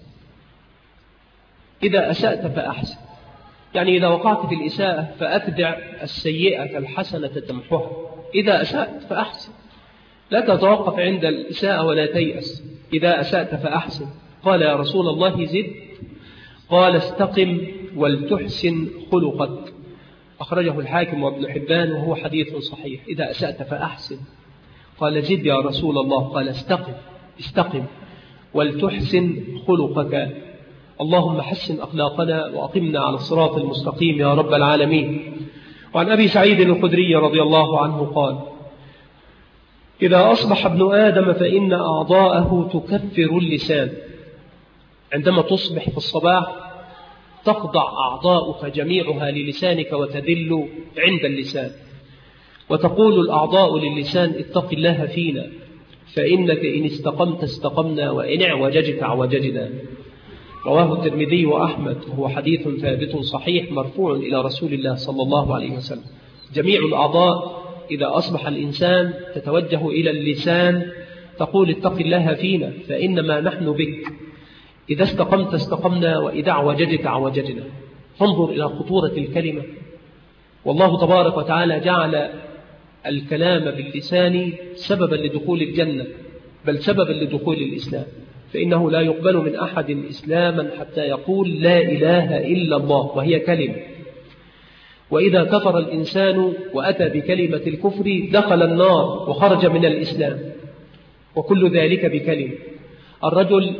إذا أسأت فأحسن، يعني إذا وقعت في الإساءة فأتبع السيئة الحسنة تمحها. إذا أسأت فأحسن، لا تتوقف عند الإساءة ولا تيأس. إذا أسأت فأحسن. قال: يا رسول الله زد. قال: استقم ولتحسن خلقك. أخرجه الحاكم وابن حبان وهو حديث صحيح. إذا أسأت فأحسن. قال: زد يا رسول الله. قال: استقم ولتحسن خلقك. اللهم حسن أخلاقنا وأقمنا على الصراط المستقيم يا رب العالمين. وعن أبي سعيد الخدري رضي الله عنه قال: إذا أصبح ابن آدم فإن أعضاءه تكفر اللسان. عندما تصبح في الصباح تخضع أعضاؤك جميعها للسانك وتذل عند اللسان، وتقول الأعضاء للسان: اتق الله فينا، فإنك إن استقمت استقمنا، وإن اعوججت اعوججنا. رواه الترمذي وأحمد، وهو حديث ثابت صحيح مرفوع إلى رسول الله صلى الله عليه وسلم. جميع الأعضاء إذا أصبح الإنسان تتوجه إلى اللسان، تقول: اتق الله فينا، فإنما نحن بك. إذا استقمت استقمنا، وإذا اعوججت اعوججنا. فانظر إلى خطورة الكلمة. والله تبارك وتعالى جعل الكلام باللسان سببا لدخول الجنة، بل سببا لدخول الإسلام، فإنه لا يقبل من أحد إسلاما حتى يقول لا إله إلا الله، وهي كلمة. وإذا كفر الإنسان وأتى بكلمة الكفر دخل النار وخرج من الإسلام، وكل ذلك بكلمة. الرجل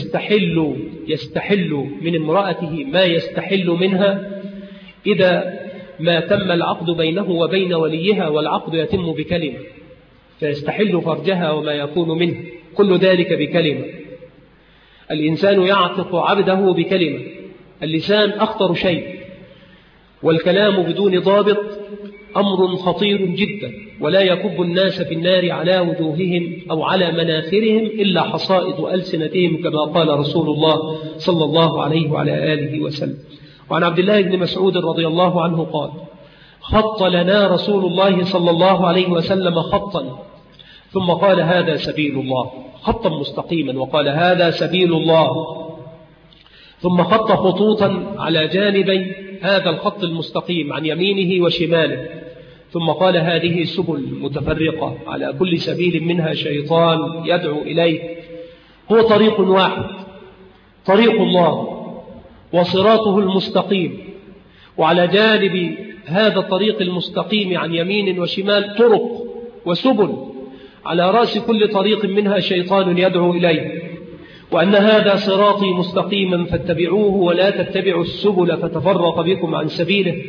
يستحل من امرأته ما يستحل منها إذا ما تم العقد بينه وبين وليها، والعقد يتم بكلمة، فيستحل فرجها وما يكون منه، كل ذلك بكلمة. الإنسان يعتق عبده بكلمة. اللسان أخطر شيء، والكلام بدون ضابط أمر خطير جدا، ولا يكب الناس في النار على وجوههم أو على مناخرهم إلا حصائد ألسنتهم، كما قال رسول الله صلى الله عليه وعلى آله وسلم. وعن عبد الله بن مسعود رضي الله عنه قال: خط لنا رسول الله صلى الله عليه وسلم خطا، ثم قال: هذا سبيل الله، خطا مستقيما، وقال: هذا سبيل الله، ثم خط خطوطا على جانبي هذا الخط المستقيم عن يمينه وشماله، ثم قال: هذه سبل متفرقة، على كل سبيل منها شيطان يدعو إليه، هو طريق واحد، طريق الله وصراطه المستقيم، وعلى جانب هذا الطريق المستقيم عن يمين وشمال طرق وسبل، على رأس كل طريق منها شيطان يدعو إليه، وأن هذا صراطي مستقيما فاتبعوه ولا تتبعوا السبل فتفرق بكم عن سبيله،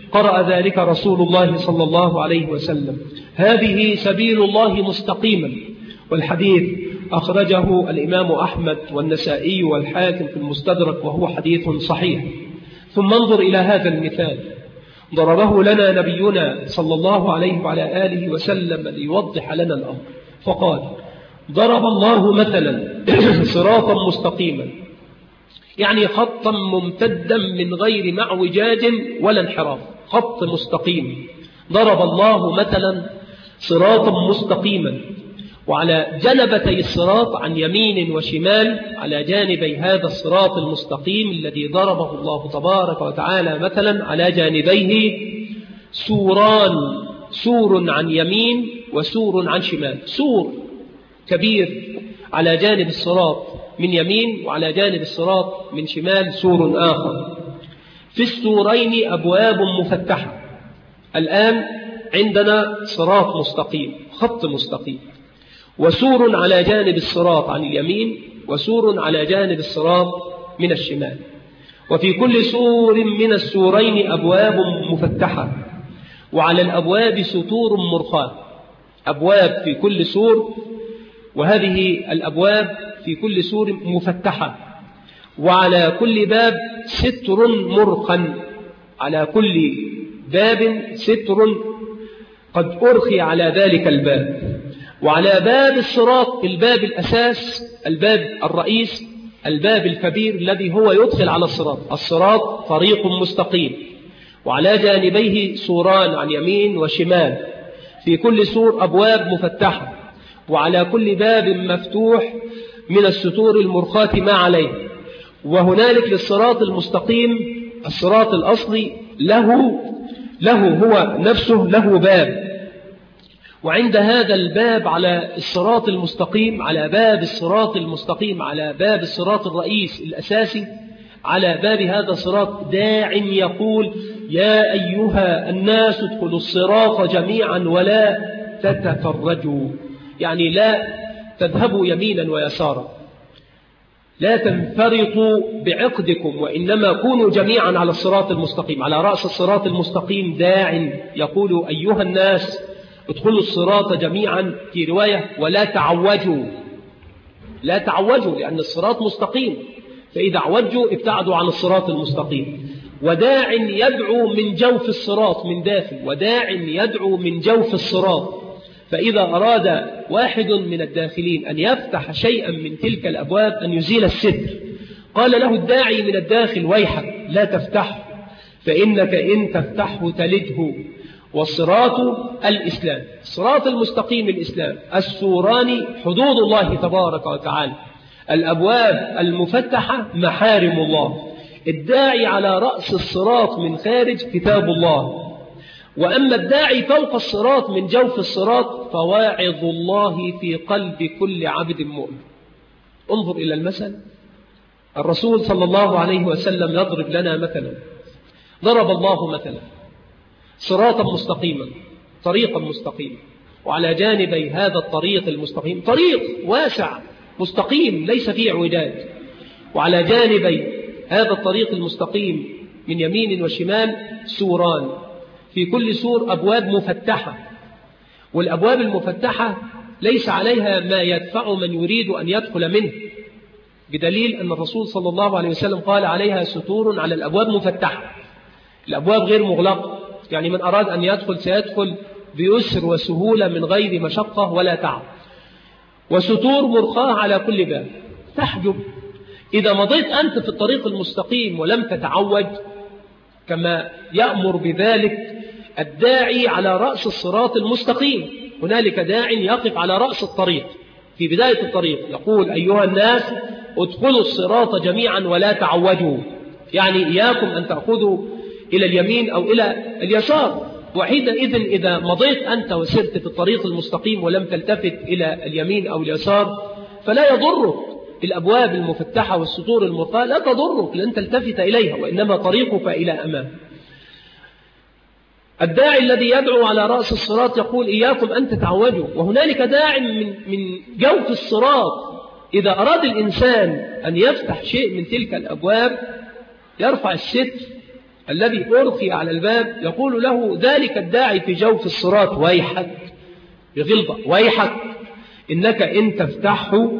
قرأ ذلك رسول الله صلى الله عليه وسلم: هذه سبيل الله مستقيما. والحديث أخرجه الإمام أحمد والنسائي والحاكم في المستدرك، وهو حديث صحيح. ثم انظر إلى هذا المثال ضربه لنا نبينا صلى الله عليه وعلى آله وسلم ليوضح لنا الأمر، فقال: ضرب الله مثلا صراطا مستقيما، يعني خطا ممتدا من غير معوجاج ولا انحراف، خط مستقيم. ضرب الله مثلا صراطا مستقيما، وعلى جنبتي الصراط عن يمين وشمال، على جانبي هذا الصراط المستقيم الذي ضربه الله تبارك وتعالى مثلا، على جانبيه سوران، سور عن يمين وسور عن شمال. سور كبير على جانب الصراط من يمين، وعلى جانب الصراط من شمال سور آخر. في السورين أبواب مفتحة. الآن عندنا صراط مستقيم، خط مستقيم، وسور على جانب الصراط عن اليمين، وسور على جانب الصراط من الشمال. وفي كل سور من السورين أبواب مفتحة، وعلى الأبواب ستور مرخاة. أبواب في كل سور، وهذه الأبواب في كل سور مفتحة، وعلى كل باب ستر مرخى، على كل باب ستر قد أرخي على ذلك الباب. وعلى باب الصراط، الباب الأساس، الباب الرئيس، الباب الكبير الذي هو يدخل على الصراط. الصراط طريق مستقيم، وعلى جانبيه سوران عن يمين وشمال، في كل سور أبواب مفتحة، وعلى كل باب مفتوح من الستور المرخاة ما عليه. وهنالك للصراط المستقيم، الصراط الأصلي له هو نفسه له باب، وعند هذا الباب على الصراط المستقيم، على باب الصراط المستقيم، على باب الصراط الرئيس الأساسي، على باب هذا الصراط داع يقول: يا أيها الناس ادخلوا الصراط جميعا ولا تتفرجوا، يعني لا تذهبوا يمينا ويسارا، لا تنفرطوا بعقدكم، وإنما كونوا جميعا على الصراط المستقيم. على رأس الصراط المستقيم داع يقول: أيها الناس ادخلوا الصراط جميعا، في رواية: ولا تعوجوا. لا تعوجوا، لأن الصراط مستقيم، فإذا عوجوا ابتعدوا عن الصراط المستقيم. وداع يدعو من جوف الصراط، من داخل، وداع يدعو من جوف الصراط. فإذا أراد واحد من الداخلين أن يفتح شيئا من تلك الأبواب، أن يزيل الستر، قال له الداعي من الداخل: ويحك لا تفتحه، فإنك إن تفتحه تلجه. والصراط الإسلام، الصراط المستقيم الإسلام. السوران حدود الله تبارك وتعالى، الأبواب المفتحة محارم الله. الداعي على رأس الصراط من خارج كتاب الله، وأما الداعي فوق الصراط من جوف الصراط فواعظ الله في قلب كل عبد مؤمن. انظر إلى المثل. الرسول صلى الله عليه وسلم يضرب لنا مثلا. ضرب الله مثلا صراطا مستقيما، طريقا مستقيما، وعلى جانبي هذا الطريق المستقيم طريق واسع مستقيم ليس فيه اعوجاج، وعلى جانبي هذا الطريق المستقيم من يمين وشمال سوران، في كل سور أبواب مفتحة، والأبواب المفتحة ليس عليها ما يدفع من يريد أن يدخل منه، بدليل أن الرسول صلى الله عليه وسلم قال: عليها ستور على الأبواب مفتحة، الأبواب غير مغلقة، يعني من أراد أن يدخل سيدخل بيسر وسهولة من غير مشقة ولا تعب. وستور مرخاة على كل باب تحجب. إذا مضيت أنت في الطريق المستقيم ولم تتعوج كما يأمر بذلك الداعي على رأس الصراط المستقيم، هنالك داع يقف على رأس الطريق في بداية الطريق يقول: أيها الناس ادخلوا الصراط جميعا ولا تعوجوا، يعني إياكم أن تأخذوا إلى اليمين أو إلى اليسار. وحينئذ إذا مضيت أنت وسرت في الطريق المستقيم ولم تلتفت إلى اليمين أو اليسار فلا يضرك الأبواب المفتحة والسطور المرخاة، لا تضرك لن تلتفت إليها، وإنما طريقك إلى أمام. الداعي الذي يدعو على رأس الصراط يقول: إياكم أن تتعوجوا. وهنالك داع من جوف الصراط، إذا أراد الإنسان أن يفتح شيء من تلك الأبواب يرفع الستر الذي أرخي على الباب يقول له ذلك الداعي في جوف الصراط ويحك، بغلظة، ويحك إنك إن تفتحه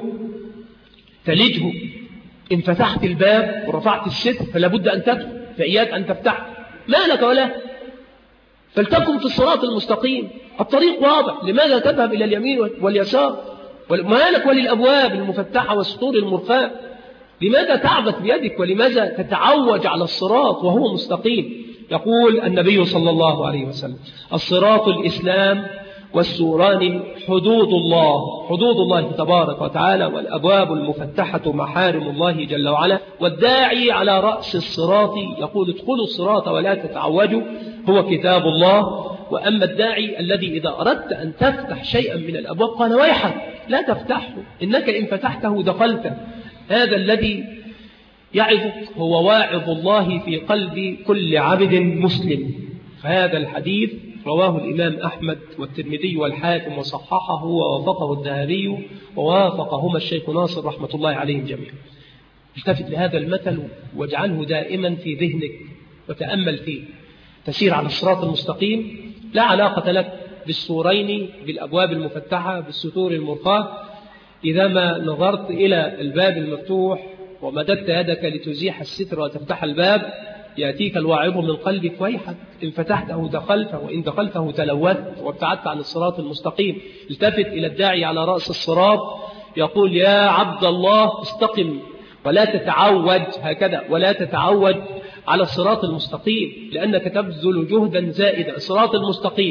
تلجه، إن فتحت الباب ورفعت الستر فلا بد أن تدخل، فإياك أن تفتحه، ما لك ولا فلتكن في الصراط المستقيم، الطريق واضح، لماذا تذهب إلى اليمين واليسار؟ ما لك وللأبواب المفتحة والسطور المرخاة؟ لماذا تعبث بيدك ولماذا تتعوج على الصراط وهو مستقيم؟ يقول النبي صلى الله عليه وسلم: الصراط الإسلام والسوران حدود الله، حدود الله تبارك وتعالى، والأبواب المفتحة محارم الله جل وعلا، والداعي على رأس الصراط يقول: ادخلوا الصراط ولا تتعوجوا، هو كتاب الله. وأما الداعي الذي إذا أردت أن تفتح شيئا من الأبواب قال: ويحك لا تفتحه، إنك إن فتحته دخلت. هذا الذي يعظك هو واعظ الله في قلب كل عبد مسلم. فهذا الحديث رواه الإمام أحمد والترمذي والحاكم وصححه ووافقه الذهبي ووافقهما الشيخ ناصر رحمة الله عليهم جميعا. التفت لهذا المثل واجعله دائما في ذهنك وتأمل فيه. تسير على الصراط المستقيم، لا علاقة لك بالسورين، بالأبواب المفتحة، بالستور المرخاة. إذا ما نظرت إلى الباب المفتوح ومددت يدك لتزيح الستر وتفتح الباب يأتيك الواعظ من قلبك: ويحك إن فتحته دخلت، وإن دخلته تلوثت وابتعدت عن الصراط المستقيم. التفت إلى الداعي على رأس الصراط يقول: يا عبد الله استقم ولا تتعوج هكذا، ولا تتعوج على الصراط المستقيم، لأنك تبذل جهدا زائدا. الصراط المستقيم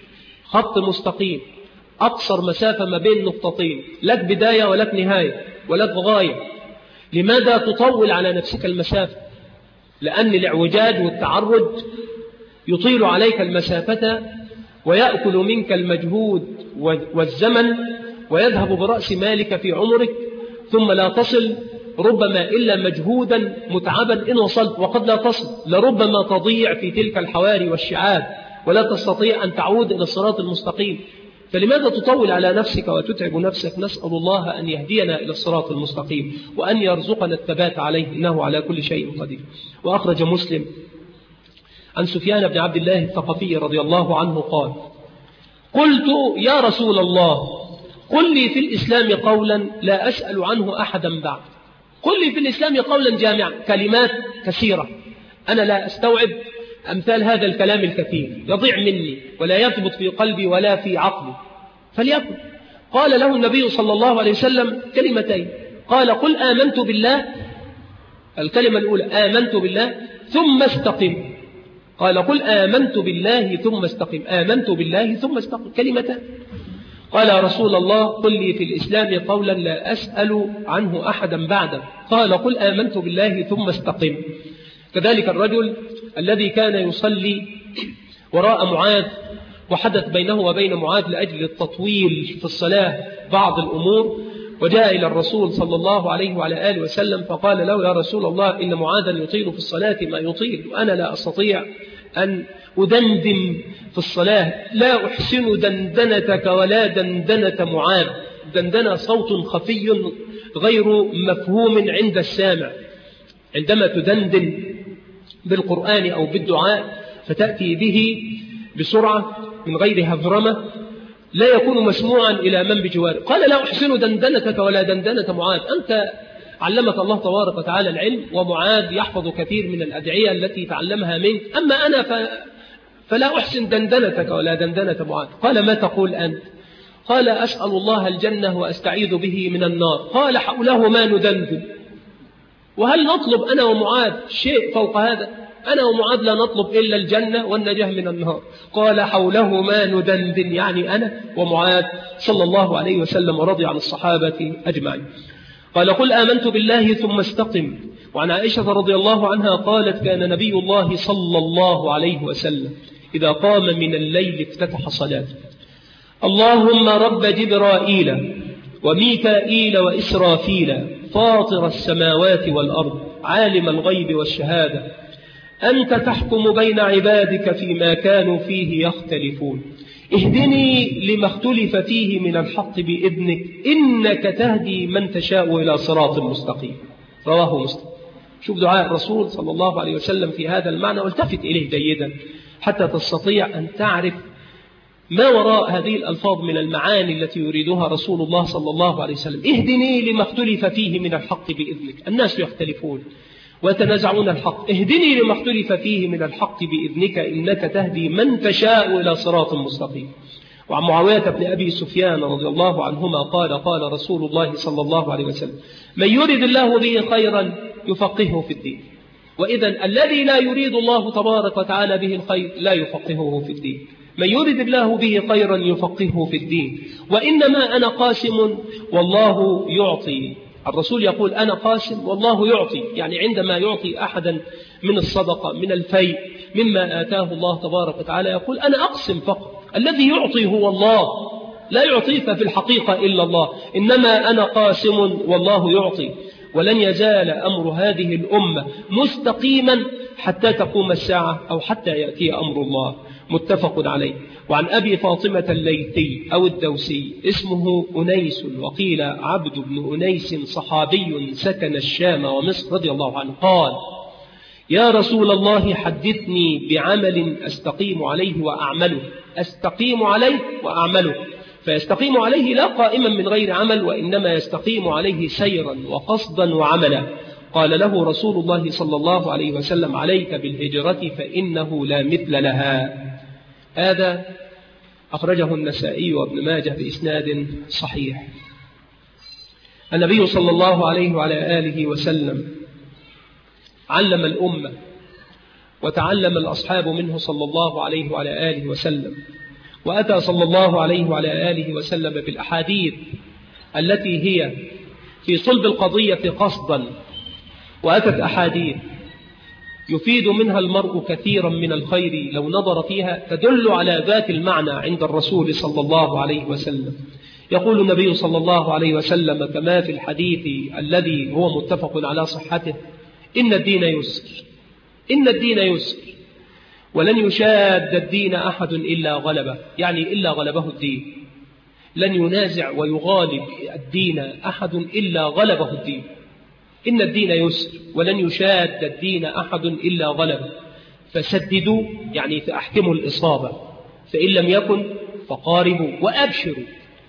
خط مستقيم، أقصر مسافة ما بين نقطتين، لك بداية ولك نهاية ولك غاية. لماذا تطول على نفسك المسافة؟ لأن الاعوجاج والتعرج يطيل عليك المسافة ويأكل منك المجهود والزمن ويذهب برأس مالك في عمرك، ثم لا تصل ربما إلا مجهودا متعبا إن وصلت، وقد لا تصل، لربما تضيع في تلك الحواري والشعاب ولا تستطيع أن تعود إلى الصراط المستقيم. فلماذا تطول على نفسك وتتعب نفسك؟ نسأل الله أن يهدينا إلى الصراط المستقيم وأن يرزقنا الثبات عليه، إنه على كل شيء قدير. وأخرج مسلم عن سفيان بن عبد الله الثقفي رضي الله عنه قال: قلت يا رسول الله قل لي في الإسلام قولا لا أسأل عنه أحدا بعد. قل لي في الإسلام قولا جامعا، كلمات كثيرة أنا لا أستوعب أمثال هذا الكلام الكثير، يضيع مني ولا يثبت في قلبي ولا في عقلي، فليكن. قال له النبي صلى الله عليه وسلم كلمتين، قال: قل آمنت بالله، الكلمة الأولى آمنت بالله ثم استقم. قال: قل آمنت بالله ثم استقم، آمنت بالله ثم استقم، كلمتان. قال: يا رسول الله قل لي في الإسلام قولا لا أسأل عنه أحدا بعده. قال: قل آمنت بالله ثم استقم. كذلك الرجل الذي كان يصلي وراء معاذ، وحدث بينه وبين معاذ لأجل التطويل في الصلاة بعض الأمور، وجاء إلى الرسول صلى الله عليه وعلى آله وسلم فقال له: يا رسول الله إن معاذا يطيل في الصلاة ما يطيل، وأنا لا أستطيع أن أدندن في الصلاة، لا أحسن دندنتك ولا دندنة معاذ. دندنة صوت خفي غير مفهوم عند السامع. عندما تدندن بالقرآن أو بالدعاء فتأتي به بسرعة من غير هفرمة لا يكون مسموعا إلى من بجواره. قال: لا أحسن دندنتك ولا دندنة معاذ، أنت علمك الله تبارك وتعالى العلم، ومعاذ يحفظ كثير من الأدعية التي تعلمها منك، أما أنا فلا أحسن دندنتك ولا دندنة معاذ. قال: ما تقول أنت؟ قال: أسأل الله الجنة وأستعيذ به من النار. قال: حوله ما ندندن، وهل نطلب أنا ومعاذ شيء فوق هذا؟ أنا ومعاذ لا نطلب إلا الجنة والنجاة من النار. قال: حوله ما ندندن، يعني أنا ومعاذ صلى الله عليه وسلم، ورضي عن الصحابة أجمعين. قال: قل آمنت بالله ثم استقم. وعن عائشة رضي الله عنها قالت: كان نبي الله صلى الله عليه وسلم إذا قام من الليل افتتح صلاته: اللهم رب جبرائيل وميكائيل وإسرافيل فاطر السماوات والأرض عالم الغيب والشهادة، أنت تحكم بين عبادك فيما كانوا فيه يختلفون، اهدني لما اختلف فيه من الحق بإذنك، إنك تهدي من تشاء إلى صراط مستقيم. رواه مسلم. شوف دعاء الرسول صلى الله عليه وسلم في هذا المعنى والتفت إليه جيدا حتى تستطيع أن تعرف ما وراء هذه الألفاظ من المعاني التي يريدها رسول الله صلى الله عليه وسلم. اهدني لما اختلف فيه من الحق بإذنك. الناس يختلفون ويتنازعون الحق، اهدني لما اختلف فيه من الحق بإذنك إنك تهدي من تشاء إلى صراط مستقيم. وعن معاوية بن أبي سفيان رضي الله عنهما قال رسول الله صلى الله عليه وسلم من يريد الله به خيرا يفقهه في الدين. وإذا الذي لا يريد الله تبارك وتعالى به الخير لا يفقهه في الدين. من يريد الله به خيرا يفقهه في الدين. وإنما أنا قاسم والله يعطي. الرسول يقول أنا قاسم والله يعطي، يعني عندما يعطي أحدا من الصدقة من الفيء مما آتاه الله تبارك وتعالى يقول أنا أقسم فقط، الذي يعطي هو الله، لا يعطي في الحقيقة إلا الله، إنما أنا قاسم والله يعطي. ولن يزال أمر هذه الأمة مستقيما حتى تقوم الساعة أو حتى يأتي أمر الله. متفق عليه. وعن أبي فاطمة الليثي أو الدوسي اسمه أنيس وقيل عبد بن أنيس صحابي سكن الشام ومصر رضي الله عنه قال يا رسول الله حدثني بعمل أستقيم عليه وأعمله. أستقيم عليه وأعمله، فيستقيم عليه لا قائما من غير عمل، وإنما يستقيم عليه سيرا وقصدا وعملا. قال له رسول الله صلى الله عليه وسلم عليك بالهجرة فإنه لا مثل لها. هذا أخرجه النسائي وابن ماجه بإسناد صحيح. النبي صلى الله عليه وعلى آله وسلم علم الأمة وتعلم الأصحاب منه صلى الله عليه وعلى آله وسلم، وأتى صلى الله عليه وعلى آله وسلم بالأحاديث التي هي في صلب القضية قصدا، وأتت أحاديث يفيد منها المرء كثيرا من الخير لو نظر فيها تدل على ذات المعنى عند الرسول صلى الله عليه وسلم. يقول النبي صلى الله عليه وسلم كما في الحديث الذي هو متفق على صحته إن الدين يسر، إن الدين يسر ولن يشاد الدين أحد إلا غلبه، يعني إلا غلبه الدين. لن ينازع ويغالب الدين أحد إلا غلبه الدين. إن الدين يسر ولن يشاد الدين أحد إلا غلبه. فسددوا يعني فأحكموا الإصابة، فإن لم يكن فقاربوا وأبشروا.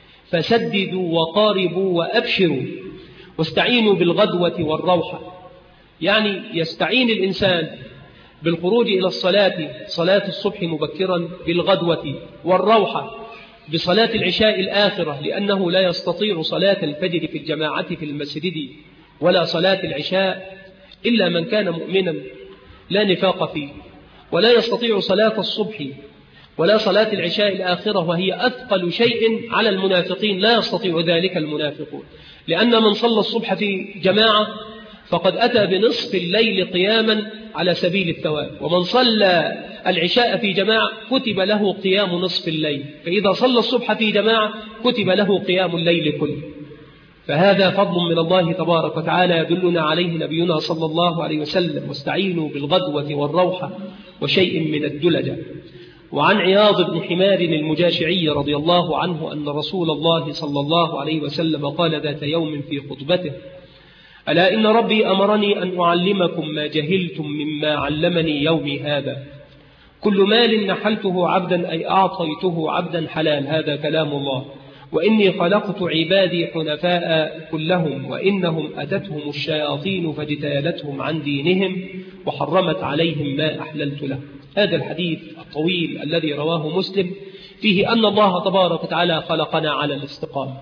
فسددوا وقاربوا وأبشروا. واستعينوا بالغدوة والروحة، يعني يستعين الإنسان بالخروج إلى الصلاة، صلاة الصبح مبكرا، بالغدوة والروحة بصلاة العشاء الآخرة، لأنه لا يستطيع صلاة الفجر في الجماعة في المسجد ولا صلاة العشاء إلا من كان مؤمنا لا نفاق فيه، ولا يستطيع صلاة الصبح ولا صلاة العشاء الآخرة وهي أثقل شيء على المنافقين، لا يستطيع ذلك المنافقون، لأن من صلى الصبح في جماعة فقد أتى بنصف الليل قياما على سبيل الثواب، ومن صلى العشاء في جماعة كتب له قيام نصف الليل، فإذا صلى الصبح في جماعة كتب له قيام الليل كله. فهذا فضل من الله تبارك وتعالى يدلنا عليه نبينا صلى الله عليه وسلم. واستعينوا بالغدوة والروحة وشيء من الدلجة. وعن عياض بن حمار المجاشعي رضي الله عنه أن رسول الله صلى الله عليه وسلم قال ذات يوم في خطبته ألا إن ربي أمرني أن أعلمكم ما جهلتم مما علمني يومي هذا. كل مال نحلته عبدا أي أعطيته عبدا حلال، هذا كلام الله. وإني خلقت عبادي حنفاء كلهم وإنهم أتتهم الشياطين فاجتالتهم عن دينهم وحرمت عليهم ما أحللت له. هذا الحديث الطويل الذي رواه مسلم فيه أن الله تبارك وتعالى خلقنا على الاستقامة.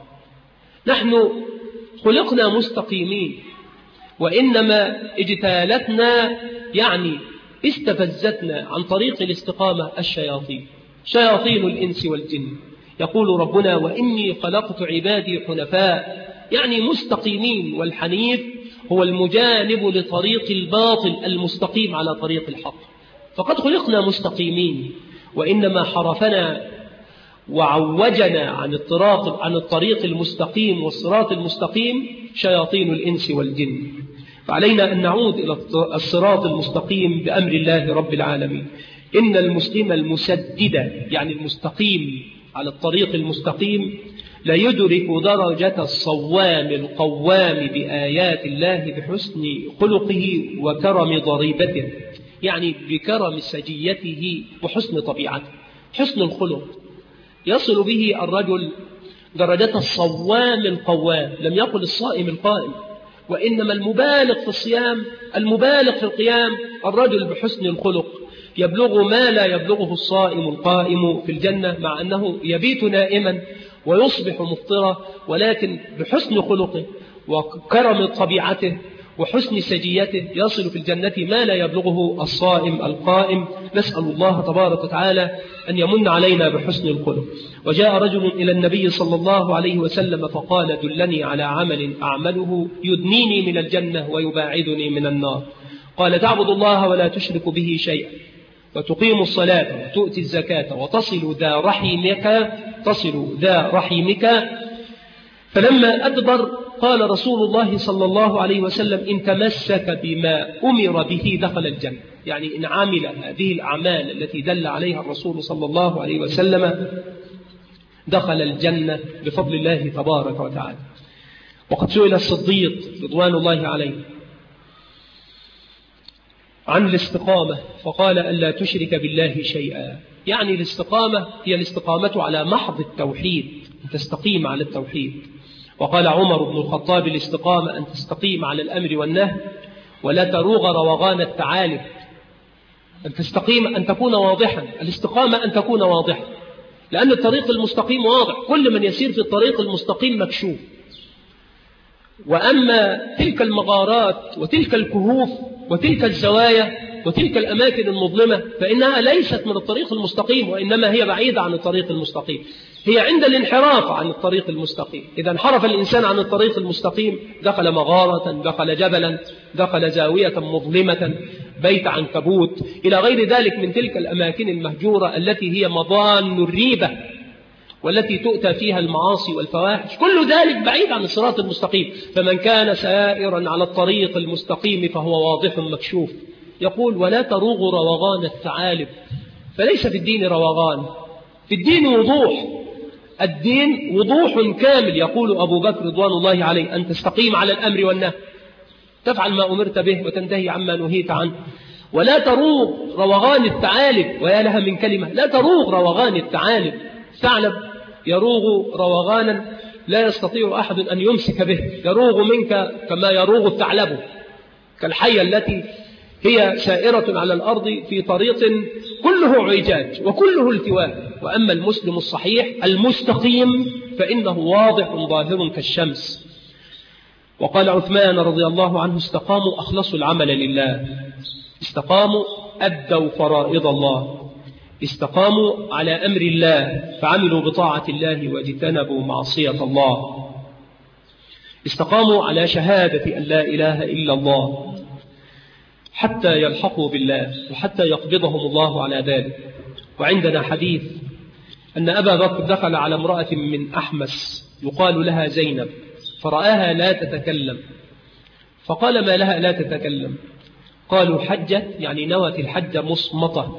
نحن خلقنا مستقيمين، وإنما اجتالتنا يعني استفزتنا عن طريق الاستقامة الشياطين، شياطين الإنس والجن. يقول ربنا وإني خلقت عبادي حنفاء، يعني مستقيمين، والحنيف هو المجانب لطريق الباطل المستقيم على طريق الحق. فقد خلقنا مستقيمين، وإنما حرفنا وعوجنا عن الطريق المستقيم والصراط المستقيم شياطين الإنس والجن. فعلينا أن نعود إلى الصراط المستقيم بأمر الله رب العالمين. إن المسلم المسدد يعني المستقيم على الطريق المستقيم ليدرك درجة الصوام القوام بآيات الله بحسن خلقه وكرم ضريبته، يعني بكرم سجيته وحسن طبيعته. حسن الخلق يصل به الرجل درجة الصوام القوام، لم يقل الصائم القائم، وإنما المبالغ في الصيام المبالغ في القيام. الرجل بحسن الخلق يبلغ ما لا يبلغه الصائم القائم في الجنة، مع أنه يبيت نائما ويصبح مفطرا، ولكن بحسن خلقه وكرم طبيعته وحسن سجيته يصل في الجنة ما لا يبلغه الصائم القائم. نسأل الله تبارك وتعالى أن يمن علينا بحسن الخلق. وجاء رجل إلى النبي صلى الله عليه وسلم فقال: دلني على عمل أعمله يدنيني من الجنة ويباعدني من النار. قال: تعبد الله ولا تشرك به شيئا، وتقيم الصلاة وتؤتي الزكاة وتصل ذا رحمك. فلما أدبر قال رسول الله صلى الله عليه وسلم: إن تمسك بما أمر به دخل الجنة، يعني إن عمل هذه الأعمال التي دل عليها الرسول صلى الله عليه وسلم دخل الجنة بفضل الله تبارك وتعالى. وقد سئل الصديق رضوان الله عليه عن الاستقامة فقال: ألا تشرك بالله شيئا، يعني الاستقامة هي الاستقامة على محض التوحيد، أن تستقيم على التوحيد. وقال عمر بن الخطاب: الاستقامة أن تستقيم على الأمر والنهي ولا تروغ روغان التعالب. أن تستقيم أن تكون واضحا، الاستقامة أن تكون واضحا، لأن الطريق المستقيم واضح، كل من يسير في الطريق المستقيم مكشوف. وأما تلك المغارات وتلك الكهوف وتلك الزوايا وتلك الأماكن المظلمة فإنها ليست من الطريق المستقيم، وإنما هي بعيدة عن الطريق المستقيم، هي عند الانحراف عن الطريق المستقيم. إذا انحرف الإنسان عن الطريق المستقيم دخل مغارة، دخل جبلا، دخل زاوية مظلمة، بيت عنكبوت، إلى غير ذلك من تلك الأماكن المهجورة التي هي مضان الريبة والتي تؤتى فيها المعاصي والفواحش، كل ذلك بعيد عن الصراط المستقيم. فمن كان سائرا على الطريق المستقيم فهو واضح مكشوف. يقول: ولا تروغ روغان الثعالب، فليس في الدين روغان، في الدين وضوح، الدين وضوح كامل. يقول أبو بكر رضوان الله عليه: أن تستقيم على الأمر والنهي، تفعل ما أمرت به وتنتهي عما نهيت عنه. ولا تروغ روغان الثعالب، ويا لها من كلمة، لا تروغ روغان الثعالب. ثعلب يروغ روغانا لا يستطيع أحد أن يمسك به، يروغ منك كما يروغ الثعلب، كالحية التي هي سائرة على الأرض في طريق كله عجاج وكله التواء. وأما المسلم الصحيح المستقيم فإنه واضح ظاهر كالشمس. وقال عثمان رضي الله عنه: استقاموا أخلصوا العمل لله، استقاموا أدوا فرائض الله، استقاموا على أمر الله فعملوا بطاعة الله واجتنبوا معصية الله، استقاموا على شهادة أن لا إله إلا الله حتى يلحقوا بالله وحتى يقبضهم الله على ذلك. وعندنا حديث أن أبا بكر دخل على امرأة من أحمس يقال لها زينب فرآها لا تتكلم، فقال: ما لها لا تتكلم؟ قالوا: حجت، يعني نوت الحج مصمتة،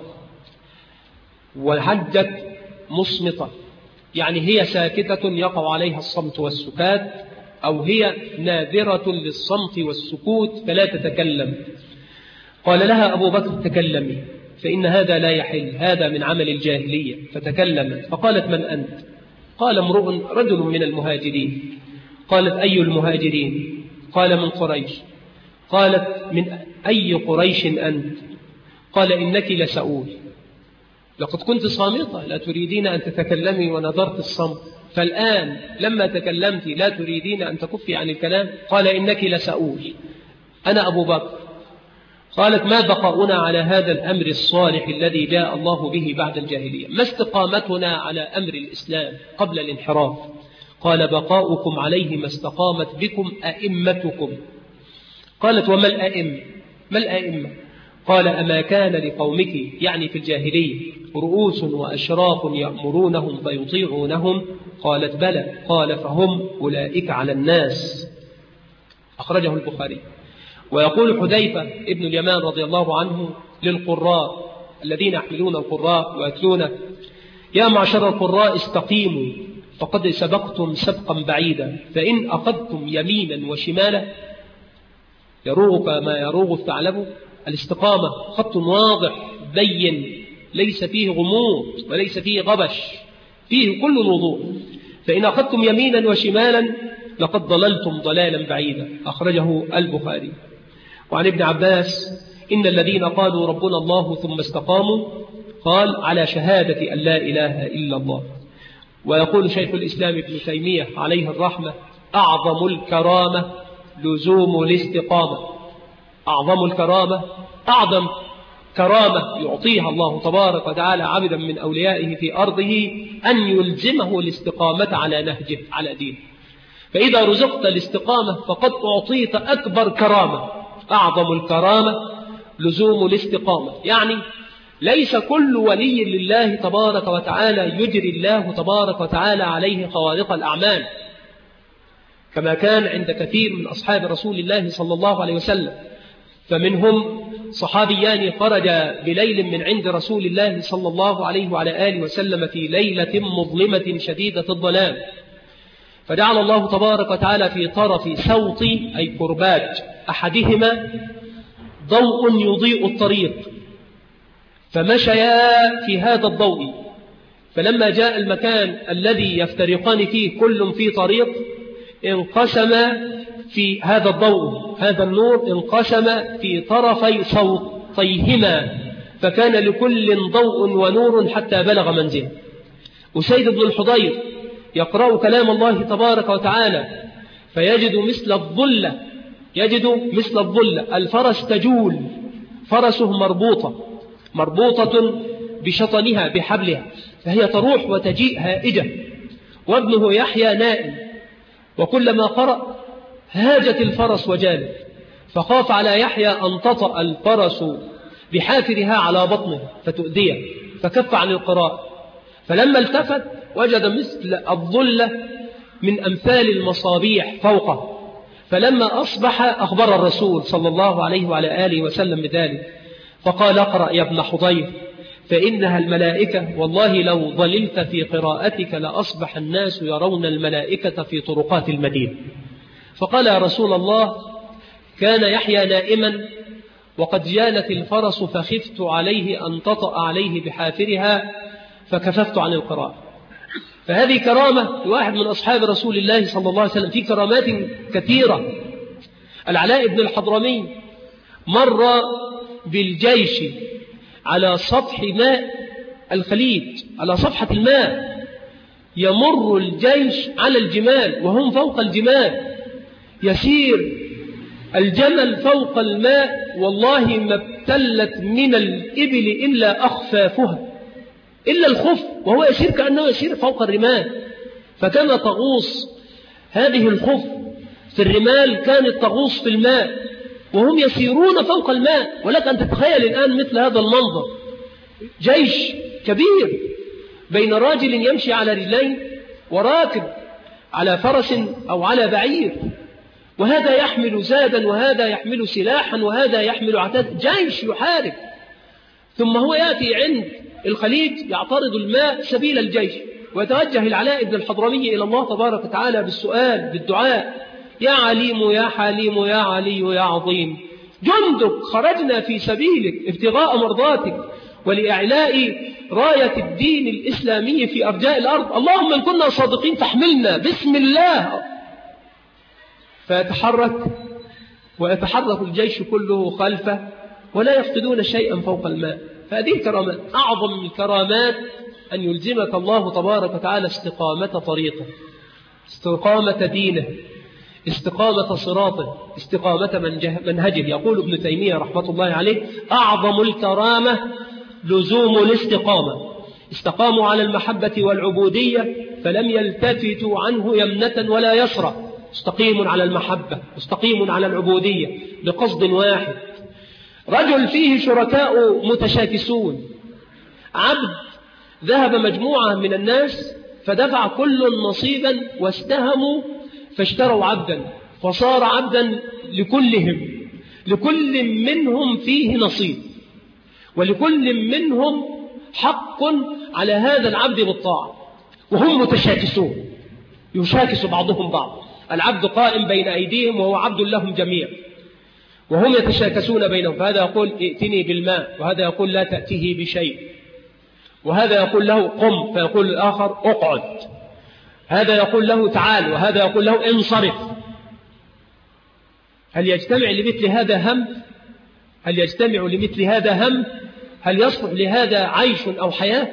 والحجت مصمتة يعني هي ساكتة يقع عليها الصمت والسكات، أو هي ناذرة للصمت والسكوت فلا تتكلم. قال لها أبو بكر: تكلمي، فإن هذا لا يحل، هذا من عمل الجاهلية. فتكلمت، فقالت: من أنت؟ قال: امرؤ رجل من المهاجرين. قالت: أي المهاجرين؟ قال: من قريش. قالت: من أي قريش أنت؟ قال: إنك لسؤول، لقد كنت صامتة لا تريدين أن تتكلمي ونظرت الصمت، فالآن لما تكلمت لا تريدين أن تكفي عن الكلام. قال: إنك لسؤول، أنا أبو بكر. قالت: ما بقاؤنا على هذا الأمر الصالح الذي جاء الله به بعد الجاهلية؟ ما استقامتنا على أمر الإسلام قبل الانحراف؟ قال: بقاؤكم عليه ما استقامت بكم أئمتكم. قالت: وما الأئمة؟ ما الأئمة؟ قال: أما كان لقومك، يعني في الجاهلية، رؤوس وأشراف يأمرونهم فيطيعونهم؟ قالت: بلى. قال: فهم أولئك على الناس. أخرجه البخاري. ويقول حذيفة ابن اليمان رضي الله عنه للقراء الذين يحملون القراء ويتلونه: يا معشر القراء استقيموا، فقد سبقتم سبقا بعيدا، فإن أخذتم يمينا وشمالا يروغ ما يروغ الثعلب. الاستقامة خط واضح بين ليس فيه غموض وليس فيه غبش، فيه كل الوضوح. فإن أخذتم يمينا وشمالا لقد ضللتم ضلالا بعيدا. أخرجه البخاري. وعن ابن عباس: إن الذين قالوا ربنا الله ثم استقاموا قال على شهادة أن لا إله إلا الله. ويقول شيخ الإسلام ابن تيمية عليه الرحمة: أعظم الكرامة لزوم الاستقامة. أعظم الكرامة، أعظم كرامة يعطيها الله تبارك وتعالى عبدا من أوليائه في أرضه أن يلزمه الاستقامة على نهجه، على دينه. فإذا رزقت الاستقامة فقد أعطيت أكبر كرامة. أعظم الكرامة لزوم الاستقامة، يعني ليس كل ولي لله تبارك وتعالى يجري الله تبارك وتعالى عليه خوارق الأعمال، كما كان عند كثير من أصحاب رسول الله صلى الله عليه وسلم. فمنهم صحابيان خرجا بليل من عند رسول الله صلى الله عليه وعلى آله وسلم في ليلة مظلمة شديدة الظلام، فجعل الله تبارك وتعالى في طرف سوط أي كرباج أحدهما ضوء يضيء الطريق، فمشيا في هذا الضوء. فلما جاء المكان الذي يفترقان فيه كل في طريق انقسم في هذا الضوء، هذا النور انقسم في طرفي صوتيهما، فكان لكل ضوء ونور حتى بلغ منزله. أسيد بن الحضير يقرأ كلام الله تبارك وتعالى فيجد مثل الظلة، الفرس تجول، فرسه مربوطة بشطنها بحبلها، فهي تروح وتجيء هائجة، وابنه يحيى نائم، وكلما قرأ هاجت الفرس وجالت، فخاف على يحيى أن تطأ الفرس بحافرها على بطنه فتؤذيه، فكف عن القراءة. فلما التفت وجد مثل الظلة من أمثال المصابيح فوقه، فلما أصبح أخبر الرسول صلى الله عليه وعلى آله وسلم بذلك، فقال: اقرأ يا ابن حضير فإنها الملائكة، والله لو ظللت في قراءتك لأصبح الناس يرون الملائكة في طرقات المدينة. فقال: يا رسول الله، كان يحيى نائما وقد جالت الفرس فخفت عليه أن تطأ عليه بحافرها فكففت عن القراءة. فهذه كرامة لواحد من أصحاب رسول الله صلى الله عليه وسلم. في كرامات كثيرة. العلاء بن الحضرمي مر بالجيش على سطح ماء الخليج، على صفحة الماء، يمر الجيش على الجمال وهم فوق الجمال، يسير الجمل فوق الماء، والله ما ابتلت من الإبل إلا أخفافها، إلا الخف، وهو يسير كأنه يسير فوق الرمال. فكما تغوص هذه الخف في الرمال كانت تغوص في الماء وهم يسيرون فوق الماء. ولك أن تتخيل الآن مثل هذا المنظر، جيش كبير بين راجل يمشي على رجلين وراكب على فرس أو على بعير، وهذا يحمل زادا وهذا يحمل سلاحا وهذا يحمل عتاد، جيش يحارب. ثم هو يأتي عند الخليج يعترض الماء سبيل الجيش، ويتوجه العلاء بن الحضرمي إلى الله تبارك وتعالى بالسؤال بالدعاء: يا عليم يا حليم يا علي يا عظيم، جندك خرجنا في سبيلك ابتغاء مرضاتك ولإعلاء راية الدين الإسلامي في أرجاء الأرض، اللهم إن كنا صادقين فاحملنا بسم الله. فيتحرك ويتحرك الجيش كله خلفه ولا يفقدون شيئا فوق الماء. فهذه الكرامات. أعظم الكرامات أن يلزمك الله تبارك وتعالى استقامة طريقه، استقامة دينه، استقامة صراطه، استقامة منهجه. يقول ابن تيمية رحمة الله عليه: أعظم الكرامة لزوم الاستقامة. استقاموا على المحبة والعبودية فلم يلتفتوا عنه يمنة ولا يسرى. مستقيم على المحبة، مستقيم على العبودية بقصد واحد. رجل فيه شركاء متشاكسون، عبد ذهب مجموعة من الناس فدفع كل نصيبا واستهموا فاشتروا عبدا، فصار عبدا لكلهم، لكل منهم فيه نصيب، ولكل منهم حق على هذا العبد بالطاعة. وهم متشاكسون، يشاكس بعضهم بعض. العبد قائم بين أيديهم وهو عبد لهم جميعا، وهم يتشاكسون بينهم، فهذا يقول ائتني بالماء، وهذا يقول لا تأتيه بشيء، وهذا يقول له قم، فيقول الآخر اقعد، هذا يقول له تعال، وهذا يقول له انصرف. هل يجتمع لمثل هذا هم؟ هل يجتمع لمثل هذا هم؟ هل يصلح لهذا عيش أو حياة؟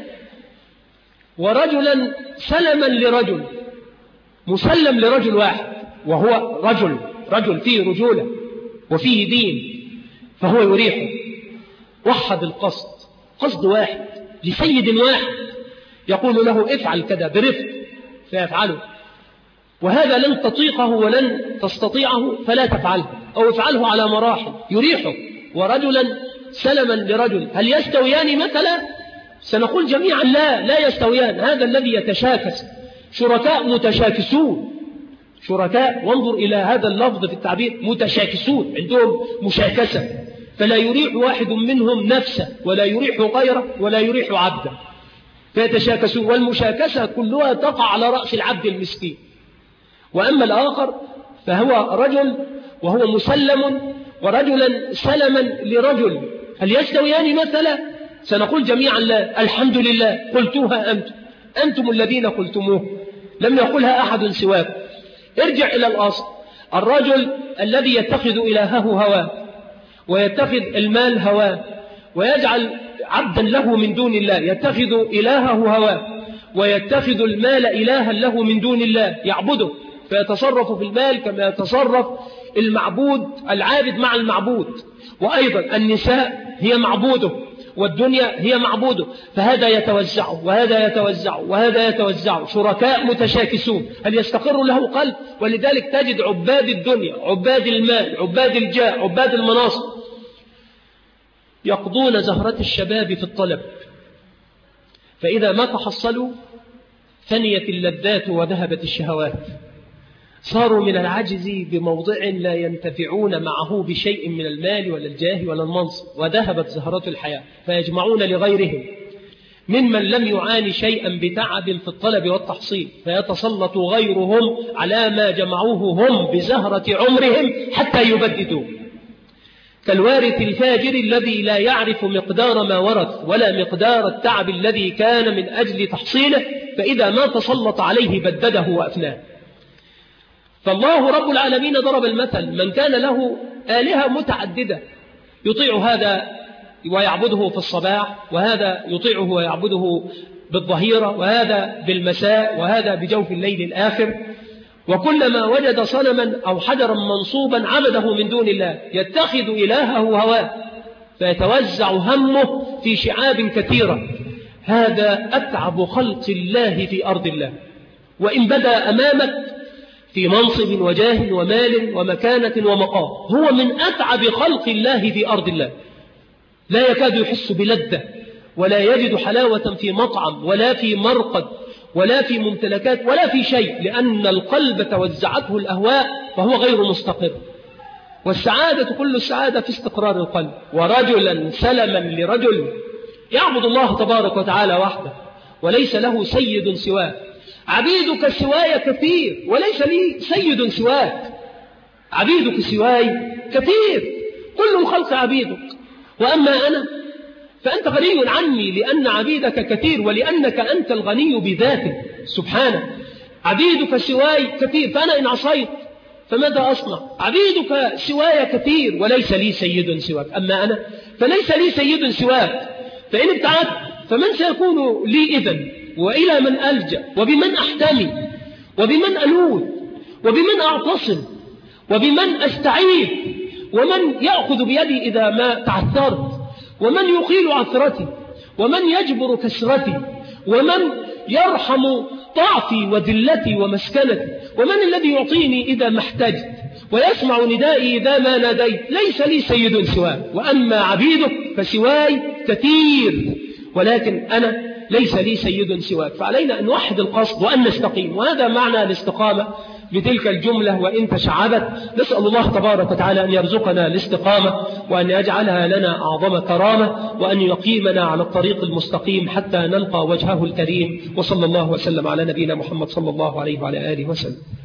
ورجلا سلما لرجل، مسلم لرجل واحد، وهو رجل فيه رجولة وفيه دين، فهو يريحه. وحد القصد، قصد واحد لسيد واحد، يقول له افعل كذا برفق فيفعله، وهذا لن تطيقه ولن تستطيعه فلا تفعله، أو افعله على مراحل يريحه. ورجلا سلما لرجل، هل يستويان مثلا؟ سنقول جميعا لا يستويان. هذا الذي يتشاكس، شركاء متشاكسون، شركاء، وانظر إلى هذا اللفظ في التعبير، متشاكسون، عندهم مشاكسة، فلا يريح واحد منهم نفسه ولا يريح غيره ولا يريح عبده، فيتشاكسون. والمشاكسة كلها تقع على رأس العبد المسكين. وأما الآخر فهو رجل وهو مسلم، ورجلا سلما لرجل، هل يستويان مثلا؟ سنقول جميعا لا. الحمد لله، قلتوها أنتم الذين قلتموه، لم يقولها أحد سواكم. ارجع إلى الأصل. الرجل الذي يتخذ إلهه هواه، ويتخذ المال هواه، ويجعل عبدا له من دون الله، يتخذ إلهه هواه ويتخذ المال إلها له من دون الله، يعبده، فيتصرف في المال كما يتصرف المعبود العابد مع المعبود. وأيضا النساء هي معبوده، والدنيا هي معبوده، فهذا يتوزع وهذا يتوزع وهذا يتوزع، شركاء متشاكسون. هل يستقر له قلب؟ ولذلك تجد عباد الدنيا، عباد المال، عباد الجاه، عباد المناصب، يقضون زهرة الشباب في الطلب، فإذا ما تحصلوا فنيت اللذات وذهبت الشهوات، صاروا من العجز بموضع لا ينتفعون معه بشيء من المال ولا الجاه ولا المنصب، وذهبت زهرة الحياة، فيجمعون لغيرهم ممن لم يعاني شيئا بتعب في الطلب والتحصيل، فيتسلط غيرهم على ما جمعوه هم بزهرة عمرهم حتى يبددوا، كالوارث الفاجر الذي لا يعرف مقدار ما ورث ولا مقدار التعب الذي كان من أجل تحصيله، فإذا ما تسلط عليه بدده وأفناه. فالله رب العالمين ضرب المثل: من كان له آلهة متعددة يطيع هذا ويعبده في الصباح، وهذا يطيعه ويعبده بالظهيرة، وهذا بالمساء، وهذا بجوف الليل الآخر، وكلما وجد صنما أو حجرا منصوبا عبده من دون الله، يتخذ إلهه هواه، فيتوزع همه في شعاب كثيرة. هذا أتعب خلق الله في أرض الله، وإن بدا أمامك في منصب وجاه ومال ومكانة ومقام، هو من أتعب خلق الله في أرض الله، لا يكاد يحس بلذة، ولا يجد حلاوة في مطعم ولا في مرقد ولا في ممتلكات ولا في شيء، لأن القلب توزعته الأهواء فهو غير مستقر. والسعادة كل السعادة في استقرار القلب. ورجلا سلما لرجل يعبد الله تبارك وتعالى وحده وليس له سيد سواه. عبيدك سواي كثير وليس لي سيد سواك. عبيدك سواي كثير، كل الخلق عبيدك، وأما أنا فأنت غني عني، لأن عبيدك كثير ولأنك أنت الغني بذاتك سبحانه. عبيدك سواي كثير، فأنا إن عصيت فماذا أصنع؟ عبيدك سواي كثير وليس لي سيد سواك. أما أنا فليس لي سيد سواك، فإن ابتعدت فمن سيكون لي إذن؟ وإلى من ألجأ؟ وبمن أحتمي؟ وبمن ألوذ؟ وبمن أعتصم؟ وبمن أستعيذ؟ ومن يأخذ بيدي إذا ما تعثرت؟ ومن يقيل عثرتي؟ ومن يجبر كسرتي؟ ومن يرحم ضعفي وذلتي ومسكنتي؟ ومن الذي يعطيني إذا ما احتجت ويسمع ندائي إذا ما ناديت؟ ليس لي سيد سواك. وأما عبيدك فسواي كثير، ولكن ليس لي سيد سواك. فعلينا أن نوحد القصد وأن نستقيم، وهذا معنى الاستقامة بتلك الجملة وإن تشعبت. نسأل الله تبارك وتعالى أن يرزقنا الاستقامة وأن يجعلها لنا أعظم كرامة وأن يقيمنا على الطريق المستقيم حتى نلقى وجهه الكريم. وصلى الله وسلم على نبينا محمد صلى الله عليه وعلى آله وسلم.